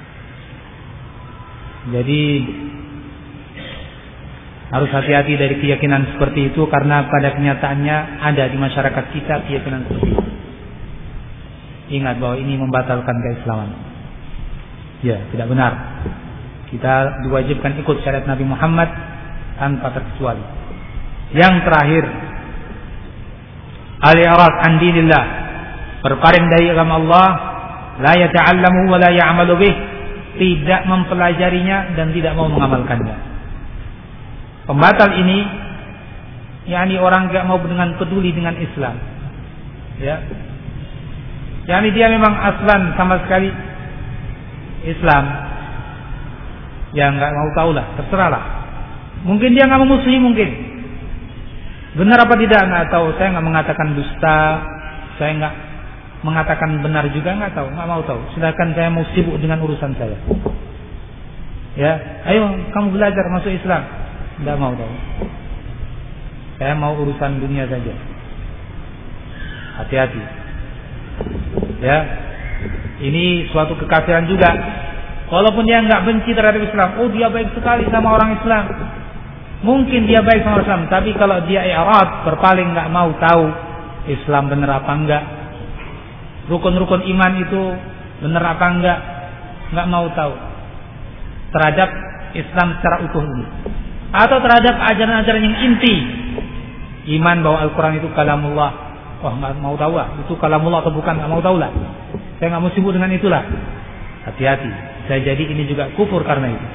Jadi harus hati-hati dari keyakinan seperti itu, karena pada kenyataannya ada di masyarakat kita keyakinan seperti itu. Ingat bahwa ini membatalkan keislaman. Ya, tidak benar. Kita diwajibkan ikut syariat Nabi Muhammad tanpa terkecuali. Yang terakhir, al-i'rad an dinillah, berpaling dari agama Allah, la yata'allamu wa la ya'malu bih, tidak mempelajarinya dan tidak mau mengamalkannya. Pembatal ini yakni orang enggak mau dengan peduli dengan Islam. Ya. Yakni dia memang aslan sama sekali Islam. Ya enggak mau tahulah, terserahlah. Mungkin dia nggak memusuhi, mungkin benar apa tidak nggak tahu. Saya nggak mengatakan dusta, saya nggak mengatakan benar juga, nggak tahu, nggak mau tahu. Silakan, saya mau sibuk dengan urusan saya. Ya, ayo kamu belajar masuk Islam, nggak mau tahu. Saya mau urusan dunia saja. Hati-hati. Ya, ini suatu kekafiran juga. Walaupun dia nggak benci terhadap Islam, oh dia baik sekali sama orang Islam. Mungkin dia baik sama Islam, tapi kalau dia i'rad, berpaling, nggak mau tahu Islam benar apa enggak, rukun-rukun iman itu benar apa enggak, nggak mau tahu terhadap Islam secara utuh ini, atau terhadap ajaran-ajaran yang inti, iman bahwa Al-Quran itu kalamullah, wah nggak mau tahu lah, itu kalamullah atau bukan, nggak mau tahu lah, saya nggak mau sibuk dengan itulah. Hati-hati, saya jadi ini juga kufur karena itu.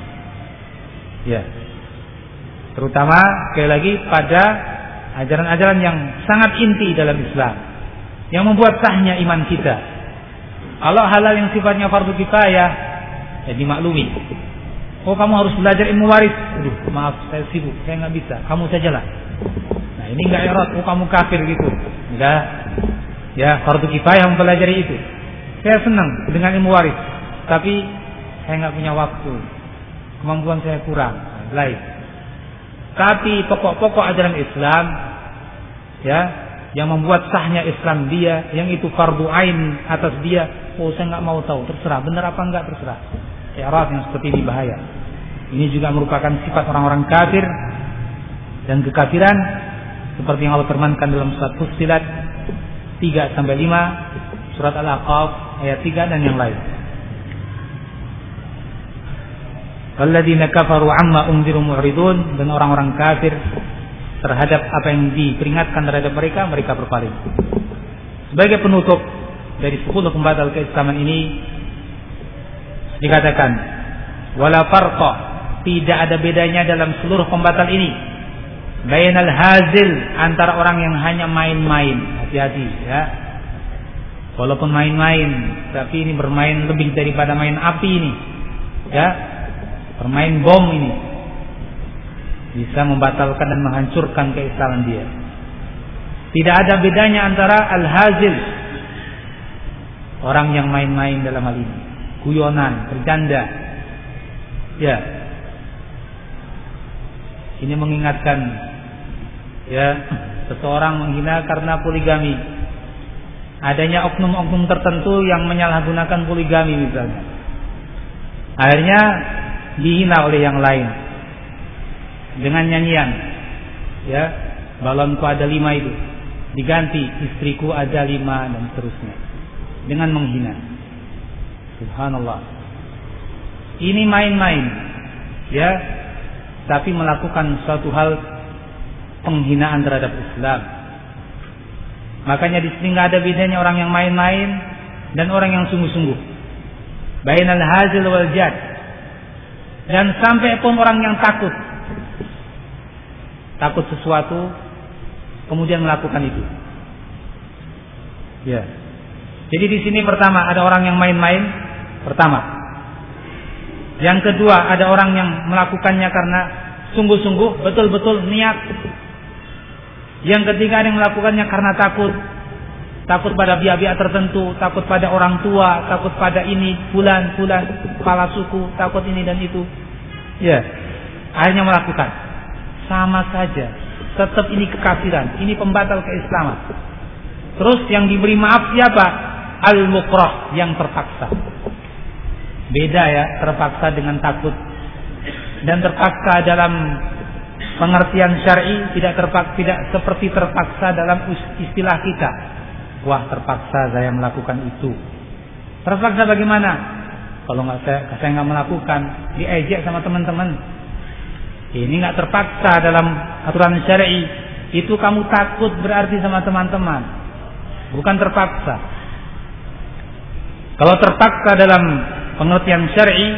Ya. Terutama sekali lagi pada ajaran-ajaran yang sangat inti dalam Islam, yang membuat sahnya iman kita. Kalau halal yang sifatnya fardu kifayah, ya dimaklumi. Oh kamu harus belajar ilmu waris. Aduh maaf saya sibuk, saya nggak bisa. Kamu sajalah. Nah ini nggak i'rad. Oh kamu kafir gitu. Enggak. Ya fardu kifayah mempelajari itu. Saya senang dengan ilmu waris, tapi saya nggak punya waktu. Kemampuan saya kurang. Lain. Tapi pokok-pokok ajaran Islam, ya, yang membuat sahnya Islam dia, yang itu fardu ain atas dia, oh saya nggak mau tahu, terserah, benar apa enggak terserah. I'rad yang seperti ini bahaya. Ini juga merupakan sifat orang-orang kafir dan kekafiran, seperti yang Allah firmankan dalam surat Fussilat tiga sampai lima, surat Al-Aqaf ayat tiga dan yang lain. Alladzina kafaru amma unziru mu'ridun, dan orang-orang kafir terhadap apa yang diperingatkan terhadap mereka, mereka berpaling. Sebagai penutup dari sepuluh pembatal keislaman ini dikatakan wala farqa, tidak ada bedanya dalam seluruh pembatal ini bainal hazil, antara orang yang hanya main-main. Hati-hati ya. Walaupun main-main, tapi ini bermain lebih daripada main api ini. Ya. Bermain bom ini. Bisa membatalkan dan menghancurkan keislaman dia. Tidak ada bedanya antara al-hazil, orang yang main-main dalam hal ini, guyonan, bercanda. Ya. Ini mengingatkan ya, seseorang menghina karena poligami. Adanya oknum-oknum tertentu yang menyalahgunakan poligami misalnya. Akhirnya dihina oleh yang lain dengan nyanyian. Ya, balonku ada lima itu diganti istriku ada lima dan seterusnya, dengan menghina. Subhanallah. Ini main-main, ya, tapi melakukan suatu hal penghinaan terhadap Islam. Makanya di sini nggak ada bedanya orang yang main-main dan orang yang sungguh-sungguh. Bainal hazil wal jad. Dan sampai pun orang yang takut, takut sesuatu, kemudian melakukan itu. Ya. Jadi di sini pertama ada orang yang main-main, pertama. Yang kedua ada orang yang melakukannya karena sungguh-sungguh, betul-betul niat. Yang ketiga ada yang melakukannya karena takut, takut pada pihak-pihak tertentu, takut pada orang tua, takut pada ini, fulan-fulan, kepala suku, takut ini dan itu. Ya, akhirnya melakukan. Sama saja, tetap ini kekafiran, ini pembatal keislaman. Terus yang diberi maaf siapa? Al-mukrah, yang terpaksa. Beda ya, terpaksa dengan takut. Dan terpaksa dalam pengertian syar'i tidak terpaksa, tidak seperti terpaksa dalam istilah kita. Wah, terpaksa saya melakukan itu. Terpaksa bagaimana? Kalau nggak saya, saya nggak melakukan, diejek sama teman-teman. Ini nggak terpaksa dalam aturan syar'i. Itu kamu takut berarti sama teman-teman, bukan terpaksa. Kalau terpaksa dalam pengertian syar'i,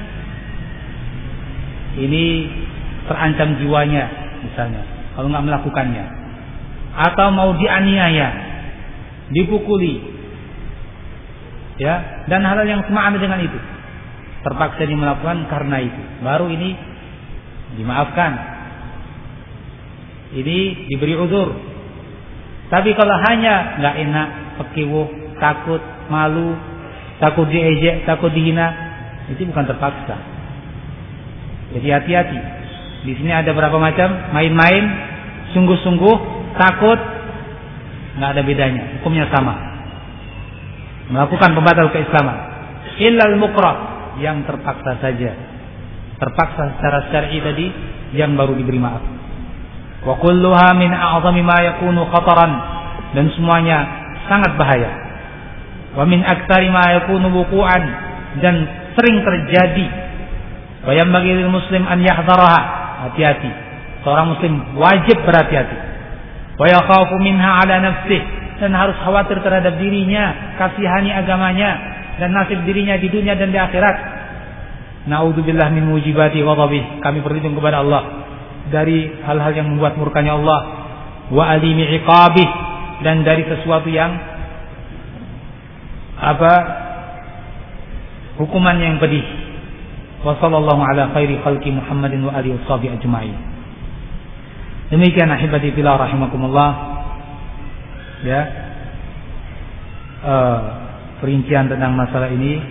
ini terancam jiwanya misalnya kalau nggak melakukannya, atau mau dianiaya, dipukuli, ya, dan hal-hal yang semakna dengan itu. Terpaksa dia melakukan karena itu, baru ini dimaafkan, ini diberi uzur. Tapi kalau hanya nggak enak, pekiwuh, takut, malu, takut diejek, takut dihina, itu bukan terpaksa. Jadi hati-hati. Di sini ada berapa macam? Main-main, sungguh-sungguh, takut, nggak ada bedanya, hukumnya sama. Melakukan pembatal keislaman. Illal mukrah, yang terpaksa saja. Terpaksa secara syar'i tadi, yang baru diberi maaf. Wa kulluha min a'zami ma yakunu khataran, dan semuanya sangat bahaya. Wa min aktsari ma yakunu wuqu'an, dan sering terjadi. Wa yanbaghi lil muslim an yahdharaha, hati-hati. Seorang muslim wajib berhati-hati. Wa yakhafu minha ala nafsihi, dan harus khawatir terhadap dirinya, kasihani agamanya dan nasib dirinya di dunia dan di akhirat. Na'udzubillah min mujibati ghadabih, kami berlindung kepada Allah dari hal-hal yang membuat murkanya Allah. Wa alimi iqabih, dan dari sesuatu yang apa, hukumannya yang pedih. Wa sallallahu ala khairi khalqi Muhammadin wa alihi washabihi ajma'in. Demikian ahibati fillah rahimakumullah, ya, uh, perincian tentang masalah ini.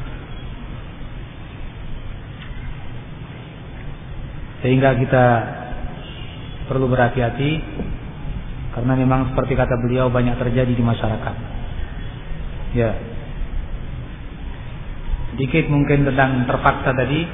Sehingga kita perlu berhati-hati, karena memang seperti kata beliau banyak terjadi di masyarakat. Ya. Sedikit mungkin tentang terpaksa tadi,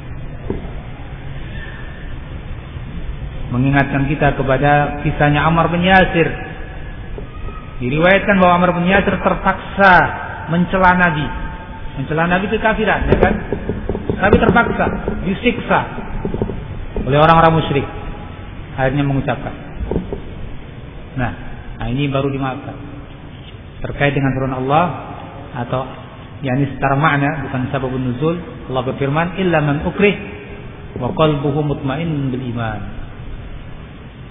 mengingatkan kita kepada kisahnya Ammar bin Yasir. Diriwayatkan bahwa Ammar bin Yasir terpaksa mencela Nabi. Mencela Nabi itu kafiran, ya kan? Tapi terpaksa, disiksa oleh orang-orang musyrik. Akhirnya mengucapkan. Nah, nah ini baru dimaafkan. Terkait dengan firman Allah, atau yakni secara makna, bukan sababun nuzul. Allah berfirman, illa man ukrih wa qalbuhu mutmainnun bil iman.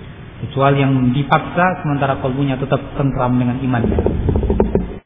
kecuali yang dipaksa sementara kalbunya tetap tentram dengan imannya.